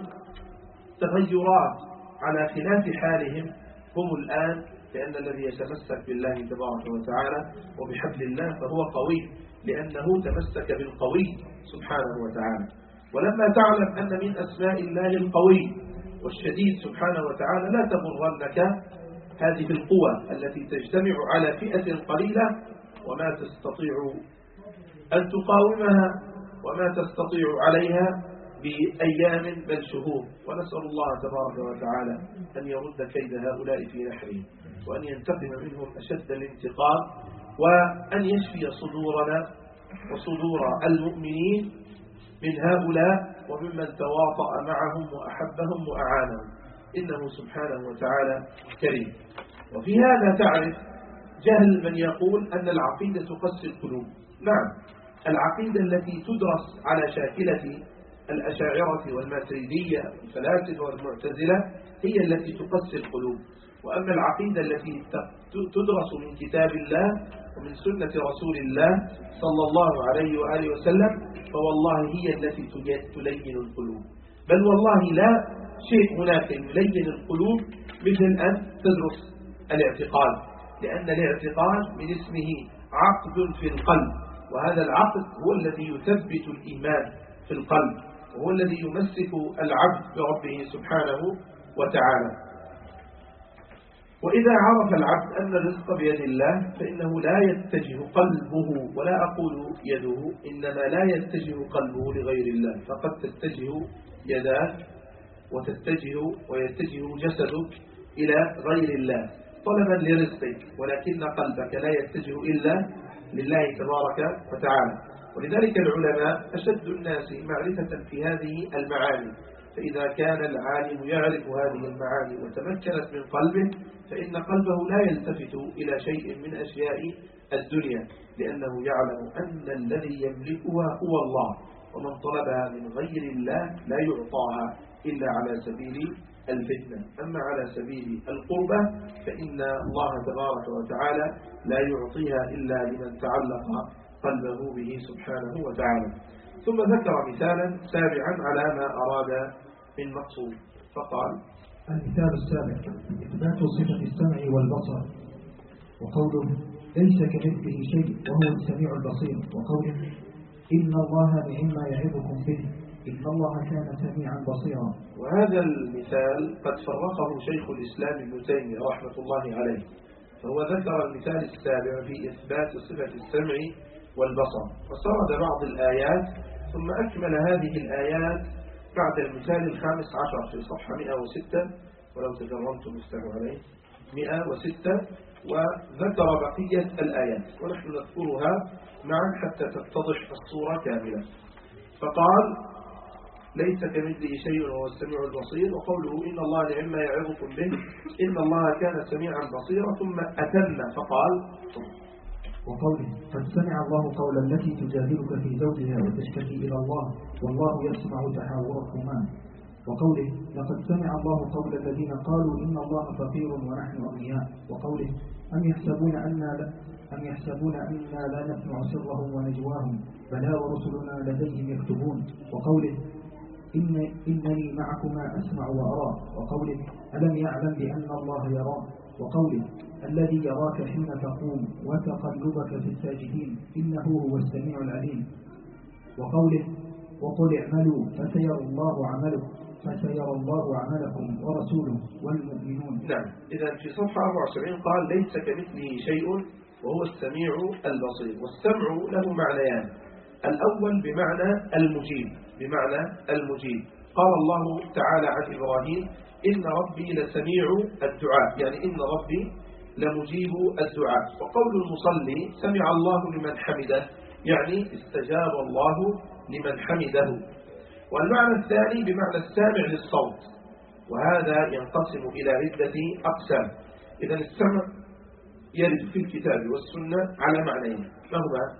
S1: تغيرات على خلاف حالهم هم الآن، لأن الذي يتمسك بالله تبارك وتعالى وبحبل الله فهو قوي، لأنه تمسك بالقوي سبحانه وتعالى. ولما تعلم أن من أسماء الله القوي والشديد سبحانه وتعالى لا تغرنك هذه القوى التي تجتمع على فئة قليلة وما تستطيع أن تقاومها وما تستطيع عليها بأيام بل شهور. ونسأل الله تبارك وتعالى أن يرد كيد هؤلاء في نحرهم وأن ينتقم منهم أشد الانتقام، وأن يشفي صدورنا وصدور المؤمنين من هؤلاء وممن تواطأ معهم وأحبهم وأعانهم، إنه سبحانه وتعالى كريم. وفي هذا تعرف جهل من يقول أن العقيدة تقسي القلوب. نعم، العقيدة التي تدرس على شاكلة الأشاعرة والماتريدية والفلاسفة والمعتزلة هي التي تقسي القلوب، وأما العقيدة التي تدرس من كتاب الله ومن سنة رسول الله صلى الله عليه وآله وسلم فوالله هي التي تلين القلوب. بل والله لا شيء هناك يلين القلوب مثل أن تدرس الاعتقاد، لأن الاعتقاد من اسمه عقد في القلب، وهذا العقد هو الذي يثبت الإيمان في القلب، وهو الذي يمسك العبد بربه سبحانه وتعالى. وإذا عرف العبد أن الرزق بيد الله فإنه لا يتجه قلبه، ولا أقول يده، إنما لا يتجه قلبه لغير الله، فقد تتجه يداك ويتجه جسدك إلى غير الله طلبا لرزقك، ولكن قلبك لا يتجه إلا لله تبارك وتعالى. ولذلك العلماء أشد الناس معرفة في هذه المعاني، فإذا كان العالم يعرف هذه المعاني وتمكنت من قلبه فإن قلبه لا يلتفت إلى شيء من أشياء الدنيا، لأنه يعلم أن الذي يملكها هو الله، ومن طلبها من غير الله لا يعطاها إلا على سبيل الفتنة. أما على سبيل القربة فإن الله تبارك وتعالى لا يعطيها إلا لمن تعلق قلبه به سبحانه وتعالى. ثم ذكر مثالا سابعا على ما أراد من مقصود فقال:
S2: المثال السابع إثبات صفة السمع والبصر، وقوله ليس كمثله شيء وهو السميع البصير، وقوله إن الله نعم يعظكم به إن الله كان سميعا بصيرا.
S1: وهذا المثال قد فرقه شيخ الإسلام ابن تيمية رحمة الله عليه، فهو ذكر المثال السابع في إثبات صفة السمع والبصر، وسرد بعض الآيات ثم أكمل هذه الآيات بعد المثال الخامس عشر في صفحة 106، ولو تجرمتم استمعوا عليه 106، وذكر بقية الآيات ونحن نذكرها معا حتى تتضح الصورة كاملة. فقال: ليس كمثله شيء وهو السميع البصير، وقوله إن الله نعم يعظكم به إن الله كان سميعا بصيرا، ثم أتم فقال:
S2: وقوله قد سمع الله قول التي تجادلك في زوجها وتشتكي إلى الله والله يسمع تحاوركما، وقوله لقد سمع الله قول الذين قالوا إن الله فقير ونحن أغنياء، وقوله أم يحسبون أننا لا نسمع سرهم ونجواهم بلى ورسلنا لديهم يكتبون، وقوله إنني معكما أسمع وأرى، وقوله ألم يعلم بأن الله يرى، وقوله الذي يراك حين تقوم وتقلبك في الساجدين إنه هو السميع العليم، وقوله وقل اعملوا فسيرى الله عملكم ورسوله والمؤمنون.
S1: نعم، إذا في صفحة 74 قال ليس كمثله شيء وهو السميع البصير. والسمع له معنيان، الأول بمعنى المجيب، قال الله تعالى عن إبراهيم إن ربي لسميع الدعاء، يعني إن ربي لمجيب الدعاء. وقول المصلي سمع الله لمن حمده يعني استجاب الله لمن حمده. والمعنى الثاني بمعنى السامع للصوت، وهذا ينقسم إلى عدة أقسام. إذا السمع يرد في الكتاب والسنة على معنيين، ما هما؟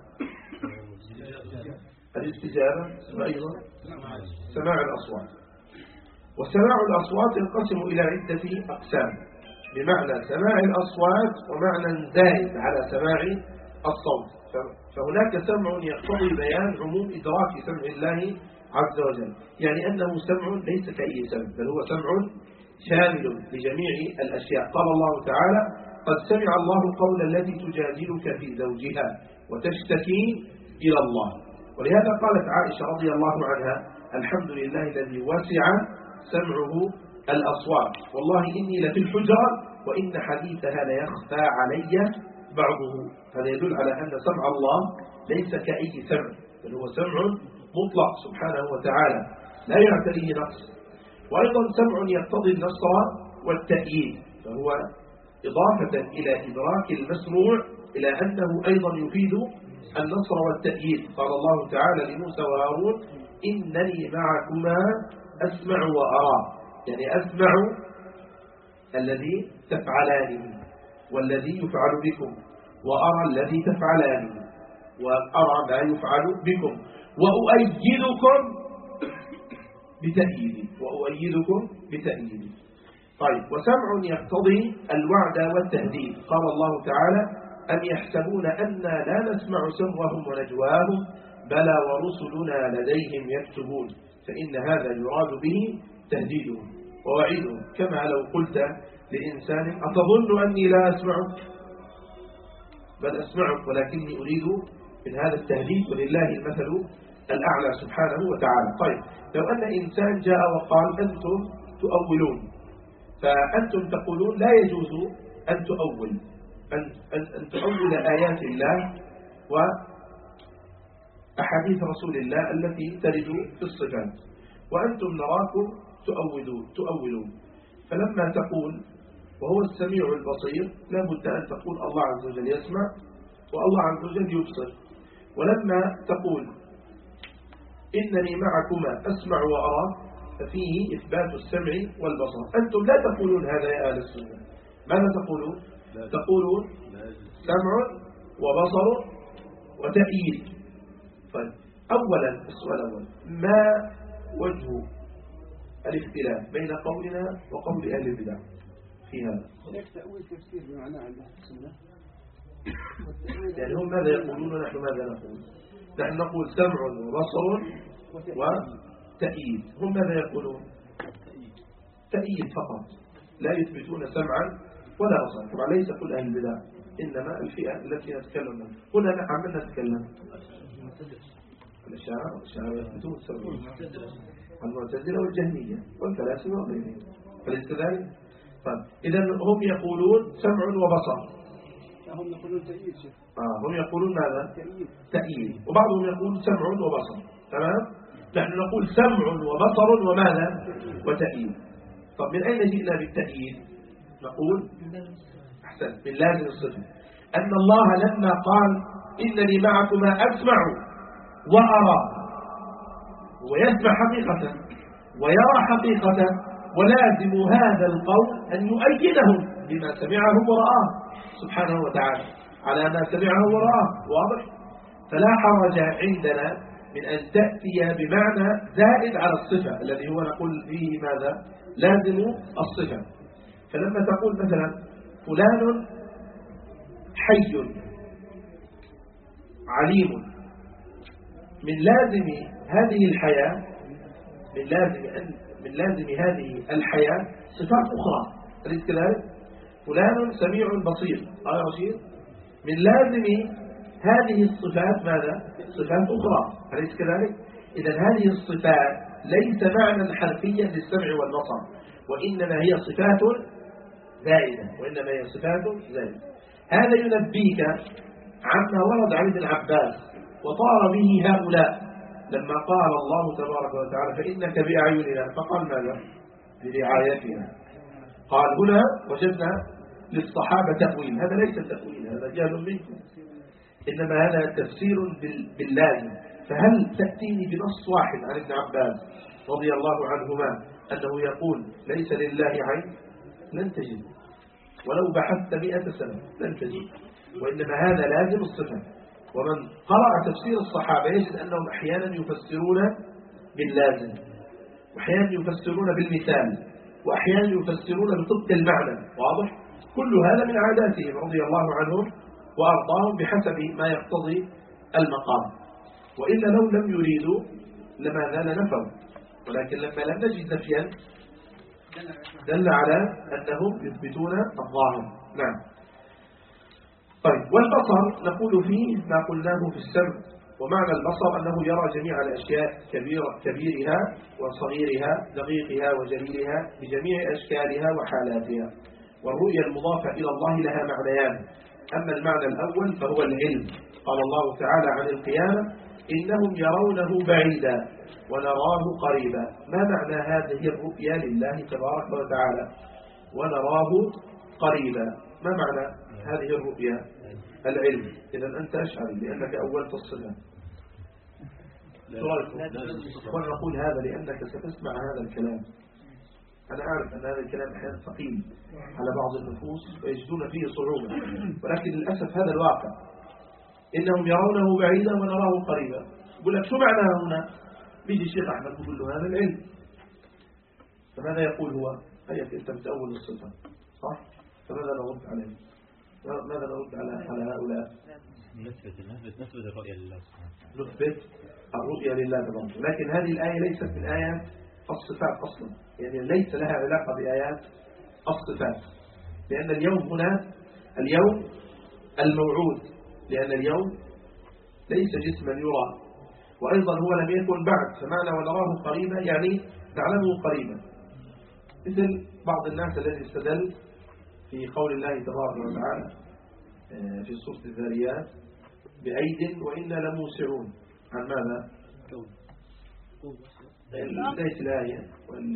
S1: الاستجابة وأيضا سماع الأصوات. وسماع الأصوات ينقسم إلى عدة أقسام، بمعنى سماع الأصوات ومعنى زائد على سماع الصوت. فهناك سمع يقتضي بيان عموم إدراك سمع الله عز وجل، يعني أنه سمع ليس كأي سمع، بل هو سمع شامل لجميع الأشياء. قال الله تعالى: قد سمع الله قول التي تجادلك في زوجها وتشتكي إلى الله. ولهذا قالت عائشة رضي الله عنها: الحمد لله الذي وسع سمعه الأصوات، والله إني لفي الحجرة وإن حديثها ليخفى علي بعضه. هذا يدل على أن سمع الله ليس كأي سمع، بل هو سمع مطلق سبحانه وتعالى لا يعتريه نقص. وأيضا سمع يقتضي النصر والتأييد، فهو إضافة إلى إدراك المسموع إلى أنه أيضا يفيد النصر والتأييد. قال الله تعالى لموسى وهارون: إنني معكما أسمع وأرى، يعني أسمع الذي تفعلانه والذي يفعل بكم، وأرى الذي تفعلانه وأرى ما يفعل بكم، وأؤيدكم بتأييدي. طيب، وسمع يقتضي الوعد والتهديد. قال الله تعالى: أم يحسبون أنا لا نسمع سرهم ونجواهم بلى ورسلنا لديهم يكتبون. فإن هذا يراد به تهديدهم ووعيدهم، كما لو قلت لإنسان: أتظن أني لا أسمعك؟ بل أسمعك، ولكني أريد من هذا التهديد، ولله المثل الأعلى سبحانه وتعالى. طيب، لو أن إنسان جاء وقال: أنتم تؤولون، فأنتم تقولون لا يجوز أن تؤول، أن تؤول آيات الله وأحاديث رسول الله التي ترد في الصفات، وأنتم نراكم تؤولون. فلما تقول وهو السميع البصير لا بد أن تقول الله عز وجل يسمع والله عز وجل يبصر. ولما تقول إنني معكما أسمع وأرى ففيه إثبات السمع والبصر. أنتم لا تقولون هذا يا أهل السنة، ماذا تقولون؟ تقولون سمع وبصر وتأييد. طيب، أولا السؤال الأول: ما وجه الاختلاف بين قولنا وقول أهل البدع في هذا؟
S6: هناك تأويل تفسير بمعنى عند أهل السنة.
S1: يعني هم ماذا يقولون ونحن ماذا نقول؟ نحن نقول سمع وبصر وتأييد، هم ماذا يقولون؟ تأييد فقط، لا يثبتون سمعا ولا بصرا. طبعا ليس كل أهل البدع، إنما الفئة التي نتكلم عنها. هنا نحن نتكلم الأشاعرة يثبتون السمع، المعتزلة والجهمية والفلاسفة وغيرهم، فليس كذلك؟ طيب، إذا هم يقولون سمع وبصر،
S6: هم يقولون تأييد.
S1: هم يقولون ماذا؟ تأييد. وبعضهم يقول سمع وبصر. تمام؟ نحن نقول سمع وبصر وماذا؟ وتأييد. طب من أين جئنا بالتأييد؟ نقول أحسن، من لازم الصفة، أن الله لما قال إنني معكما أسمع وأرى، هو يسمع حقيقة ويرى حقيقة، ولازم هذا القول أن يؤيدهم بما سمعه ورآه سبحانه وتعالى على ما سمعه ورآه. واضح؟ فلا حرج عندنا من أن تأتي بمعنى زائد على الصفة الذي هو نقول فيه ماذا؟ لازم الصفة. فلما تقول مثلا فلان حي عليم، من لازم هذه الحياة، من لازم هذه الحياة صفات أخرى، أليس كذلك؟ فلان سميع بصير، يا رشيد، من لازم هذه الصفات ماذا؟ صفات أخرى، أليس كذلك؟ إذا هذه الصفات ليس معنى حرفيا للسمع والبصر، وإنما هي صفات زائدة، هذا ينبيك عما ورد عن ابن عباس وطار به هؤلاء لما قال الله تبارك وتعالى فإنك بأعيننا، فقال ماذا؟ برعايتنا. قال هنا وجدنا للصحابة تأويل، هذا ليس تأويل، هذا جهل منكم، إنما هذا تفسير باللازم. فهل تأتيني بنص واحد عن ابن عباس رضي الله عنهما أنه يقول ليس لله عين؟ لن تجد، ولو بحثت 100 سنة لن تجد، وإنما هذا لازم الصفة. ومن قرأ تفسير الصحابة يجد أنهم أحيانا يفسرون باللازم، وأحيانا يفسرون بالمثال، وأحيانا يفسرون بطبق المعنى. واضح؟ كل هذا من عاداتهم رضي الله عنهم وأرضاهم بحسب ما يقتضي المقام. وإلا لو لم يريدوا لما زال نفوا، ولكن لما لم نجد نفيا دل على أنهم يثبتون الظاهر. نعم. طيب، والبصر نقول فيه ما قلناه في السمع. ومعنى البصر أنه يرى جميع الأشياء كبيرها وصغيرها دقيقها وجليلها بجميع أشكالها وحالاتها. والرؤية المضافة إلى الله لها معنيان. أما المعنى الأول فهو العلم. قال الله تعالى عن القيامة إنهم يرونه بعيدا ونراه قريبا. ما معنى هذه الرؤية لله تبارك وتعالى ونراه قريبا؟ ما معنى هذه الرؤية؟ العلم. إذا أنت أشعري لأنك أولت الصفة. ونقول هذا لأنك ستسمع هذا الكلام. أنا أعرف أن هذا الكلام أحيانا ثقيل على بعض النفوس ويجدون فيه صعوبة، ولكن للأسف هذا الواقع. إنهم يرونه بعيدا ونراه قريبا. يقول لك شو معنى هنا؟ بيجي الشيخ أحمد يقول له هذا العلم. فماذا يقول هو؟ هيك أنت بتأول الصفة، صح؟ فماذا نرد عليه؟ ماذا نرد على هؤلاء؟
S7: نثبت الرؤية لله سبحانه.
S1: نثبت الرؤية لله تبارك. لكن هذه الآية ليست من آيات الصفات أصلا، يعني ليس لها علاقة بآيات الصفات. لأن اليوم هنا اليوم الموعود، لأن اليوم ليس جسما يرى، وأيضا هو لم يكن بعد. فمعنى ونراه قريبا يعني نعلمه قريبا، مثل بعض الناس الذي استدل في قول الله تبارك وتعالى في سورة الذاريات بأيد وإنا لموسعون. عن ماذا؟ بداية الآية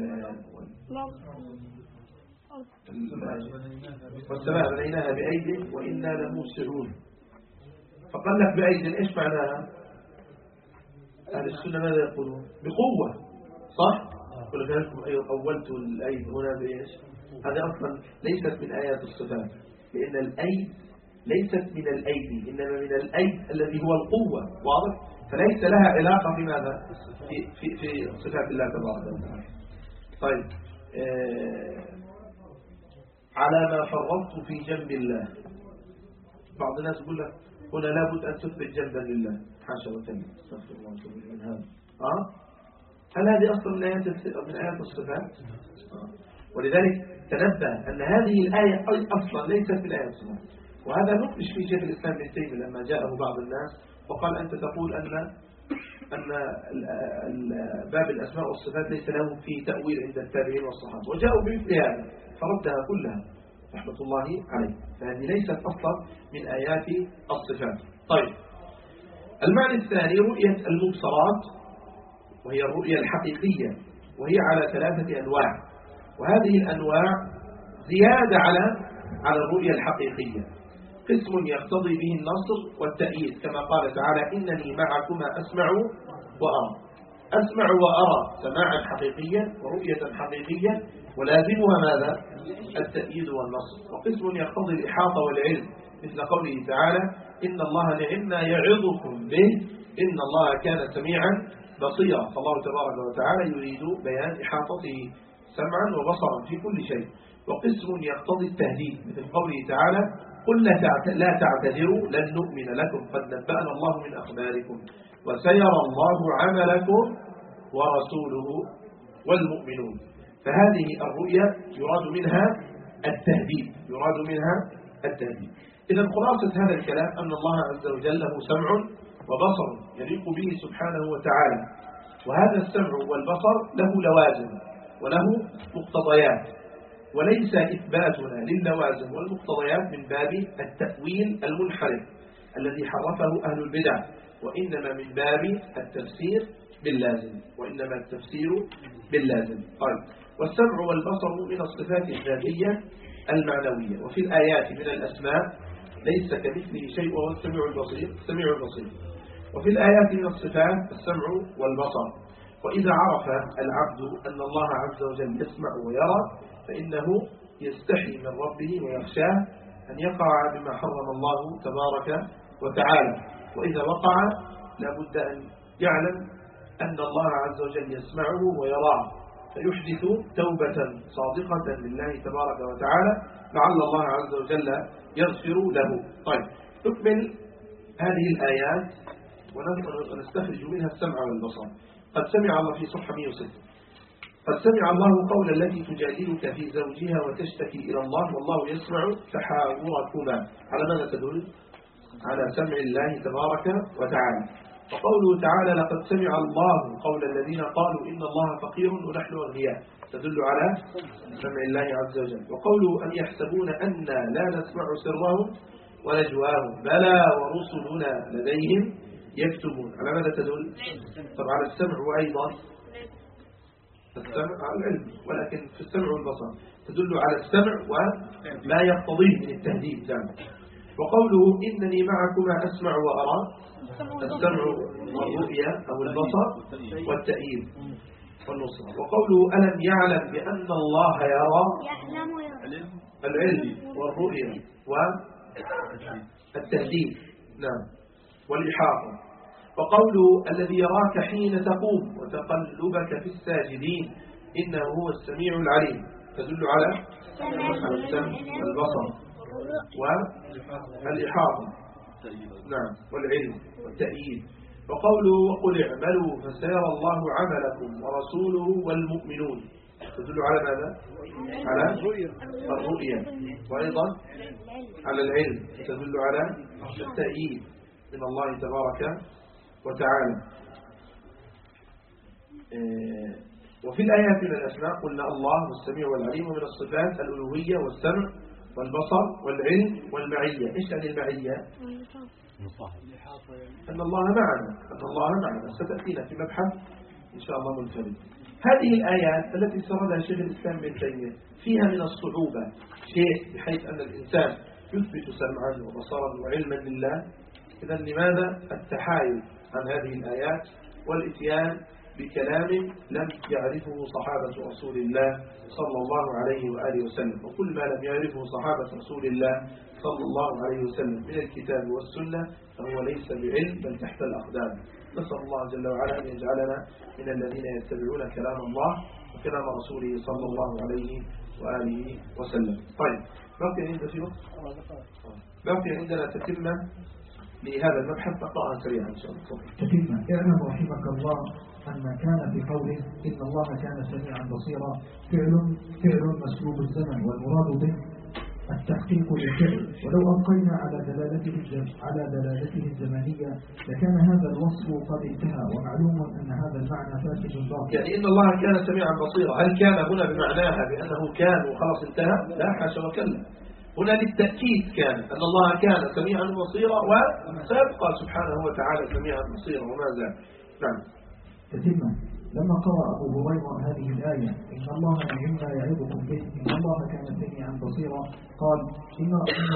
S1: والسماء بنيناها بأيد وإنا لموسعون. فقال لك بأيد إيش معناها؟ أهل السنة ماذا يقولون؟ بقوة، صح؟ يقول لك أولت الأيد هنا بإيش؟ هذا أصلا ليست من آيات الصفات، لأن الأيد ليست من الأيدي، إنما من الأيد الذي هو القوة. واضح؟ فليس لها علاقة في ماذا؟ في صفات الله تبارك وتعالى. طيب، على ما فرطت في جنب الله. بعض الناس يقول لك هنا لابد أن تثبت جنبا لله، حاشا وكلا، استغفر الله وتوب من هذا. هل هذه أصلا من آيات الصفات؟ ولذلك تنبه أن هذه الآية أصلا ليست من آيات الصفات. وهذا نقش في شيخ الإسلام ابن تيمية لما جاءه بعض الناس وقال أنت تقول أن باب الأسماء والصفات ليس له في تأويل عند التابعين والصحابة، وجاءوا بمثل هذا فردها كلها رحمة الله عليه. فهذه ليست أصلا من آيات الصفات. طيب، المعنى الثاني رؤية المبصرات، وهي الرؤية الحقيقية، وهي على 3 أنواع. وهذه الأنواع زيادة على الرؤية الحقيقية. قسم يقتضي به النصر والتأييد كما قال تعالى إنني معكما أسمع وأرى. أسمع وأرى سماعا حقيقيا ورؤية حقيقية، ولازمها ماذا؟ التأييد والنصر. وقسم يقتضي الإحاطة والعلم مثل قوله تعالى إن الله نعم ما يعظكم به إن الله كان سميعا بصيرا. فالله تبارك وتعالى يريد بيان إحاطته سمعا وبصرا في كل شيء. وقسم يقتضي التهديد مثل قوله تعالى قل لا تعتذروا لن نؤمن لكم قد نبأنا الله من أخباركم وسيرى الله عملكم ورسوله والمؤمنون. فهذه الرؤية يراد منها التهديد. إذا خلاصة هذا الكلام أن الله عز وجل له سمع وبصر يليق به سبحانه وتعالى، وهذا السمع والبصر له لوازم وله مقتضيات، وليس إثباتنا للوازم والمقتضيات من باب التأويل المنحرف الذي حرفه أهل البدع، وإنما من باب التفسير باللازم. طيب، والسمع والبصر من الصفات الذاتية المعنوية. وفي الآيات من الأسماء ليس كمثله شيء وهو السميع البصير. وفي الآيات من الصفات السمع والبصر. وإذا عرف العبد أن الله عز وجل يسمع ويرى فإنه يستحي من ربه ويخشاه أن يقع بما حرم الله تبارك وتعالى. وإذا وقع لابد أن يعلم أن الله عز وجل يسمعه ويراه فيحدث توبة صادقة لله تبارك وتعالى لعل الله عز وجل يغفر له. طيب نكمل هذه الآيات ونستخرج منها السمع والبصر. قد سمع الله في صفحة 106. قد سمع الله قول التي تجادلك في زوجها وتشتكي إلى الله والله يسمع تحاوركما. على ماذا تدل؟ على سمع الله تبارك وتعالى. وقوله تعالى لقد سمع الله قول الذين قالوا إن الله فقير ونحن أغنياء تدل على سمع الله عز وجل. وقوله أن يحسبون أننا لا نسمع سرهم ونجواهم بلى ورسلنا لديهم يكتبون. على ماذا تدل؟ طبعا على السمع وأيضا السمع على العلم، ولكن في السمع والبصر تدل على السمع وما يقتضيه من التهديد ذلك. وقوله إنني معكما أسمع وأرى السمع والرؤية أو البصر والتأييد والنصر. وقوله ألم يعلم بأن الله يرى العلم والرؤية والتهديد نعم والإحاطة. وقوله الذي يراك حين تقوم وتقلبك في الساجدين إنه هو السميع العليم تدل على السمع والبصر والإحاطة نعم والعلم والتأييد. وقوله وقل اعملوا فسيرى الله عملكم ورسوله والمؤمنون تدل على ماذا؟ على الرؤية وأيضا على العلم تدل على التأييد من الله تبارك وتعالى. وفي الآيات من الأسماء قلنا الله والسميع والعليم. ومن الصفات الألوهية والسمع والبصر والعلم والمعية. إيش يعني المعية؟ أن الله معنا ستأتينا في مبحث إن شاء الله منفرد. هذه الآيات التي سردها شيخ الإسلام ابن تيمية فيها من الصعوبة شيء بحيث أن الإنسان يثبت سمعا وبصرا وعلما لله. إذا لماذا التحايل عن هذه الآيات والإتيان بكلام لم يعرفه صحابة رسول الله صلى الله عليه وآله وسلم. وكل ما لم يعرفه صحابة رسول الله صلى الله عليه وسلم من الكتاب والسنة فهو ليس بعلم بل تحت الأقدام. نسأل الله جل وعلا أن يجعلنا من الذين يتبعون كلام الله وكلام رسوله صلى الله عليه وآله وسلم. طيب باقي عندنا تتمة لهذا المبحث نقرأها سريعا إن شاء الله.
S2: تتمة. اعلم رحمك الله أن كان في قوله إن الله كان سميعا بصيرا فعل مسلوب الزمن والمراد به التحقيق للفعل. ولو أبقينا على دلالته الزمنية لكان هذا الوصف قد انتهى. ومعلوم أن هذا المعنى فاسد باطل.
S1: يعني إن الله كان سميعا بصيرا هل كان هنا بمعناها بأنه كان وخلاص انتهى؟ لا حاشا وكلا. هنا للتأكيد كان أن الله كان سميعا بصيرا وسيبقى سبحانه وتعالى سميعا بصيرا وما زال. نعم.
S2: تتمة. لما قرأ أبو هريرة هذه الآية إن الله مما يعظكم به إن الله كان سميعا بصيرا قال إن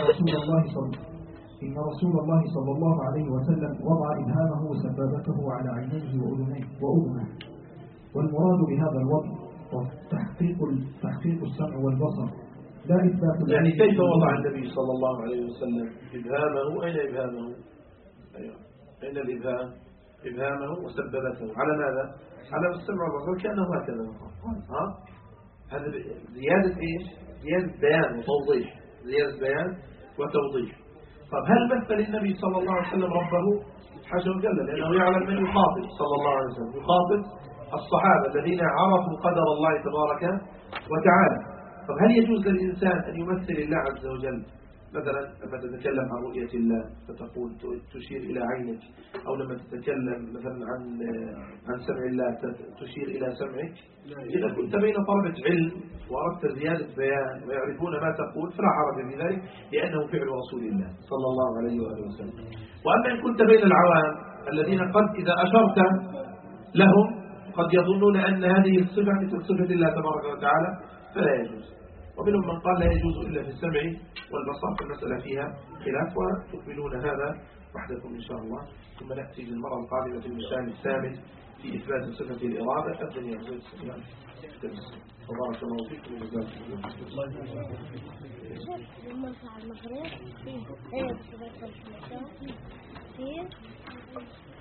S2: رسول الله صلى الله عليه وسلم وضع إبهامه وسبابته على عينيه وأذنه. والمراد بهذا الوضع تحقيق السمع والبصر لا إثبات.
S1: يعني كيف وضع النبي صلى الله عليه وسلم إبهامه؟ أين إبهامه؟ أين الإبهام؟ إبهامه وسببته على ماذا؟ على السمع والبصر كأنه هكذا. هذا زيادة إيش؟ زيادة بيان وتوضيح. زيادة بيان وتوضيح. طب هل مثل النبي صلى الله عليه وسلم ربه؟ حاشا وجل لأنه يعلم من يخاطب صلى الله عليه وسلم. يخاطب الصحابة الذين عرفوا قدر الله تبارك وتعالى. طب هل يجوز للإنسان أن يمثل الله عز وجل؟ مثلا لما تتكلم عن رؤية الله فتقول تشير إلى عينك، أو لما تتكلم مثلا عن سمع الله تشير إلى سمعك. إذا كنت بين طلبة علم وأردت زيادة بيان ويعرفون ما تقول فلا حرج في ذلك لأنه فعل رسول الله صلى الله عليه وآله وسلم. وأما إن كنت بين العوام الذين قد إذا أشرت لهم قد يظنون أن هذه الصفة مثل صفة الله تبارك وتعالى فلا يجوز. ومنهم من قال لا يجوز إلا في السمع والبصر، المسألة فيها خلاف، وتكملون هذا وحدكم إن شاء الله. ثم نأتي للمرة القادمة في المثال الثامن في إثبات صفة الإرادة. أبدا يا أخوة السلام. وبارك الله فيكم وجزاكم الله
S8: لما فعل المغرب فيه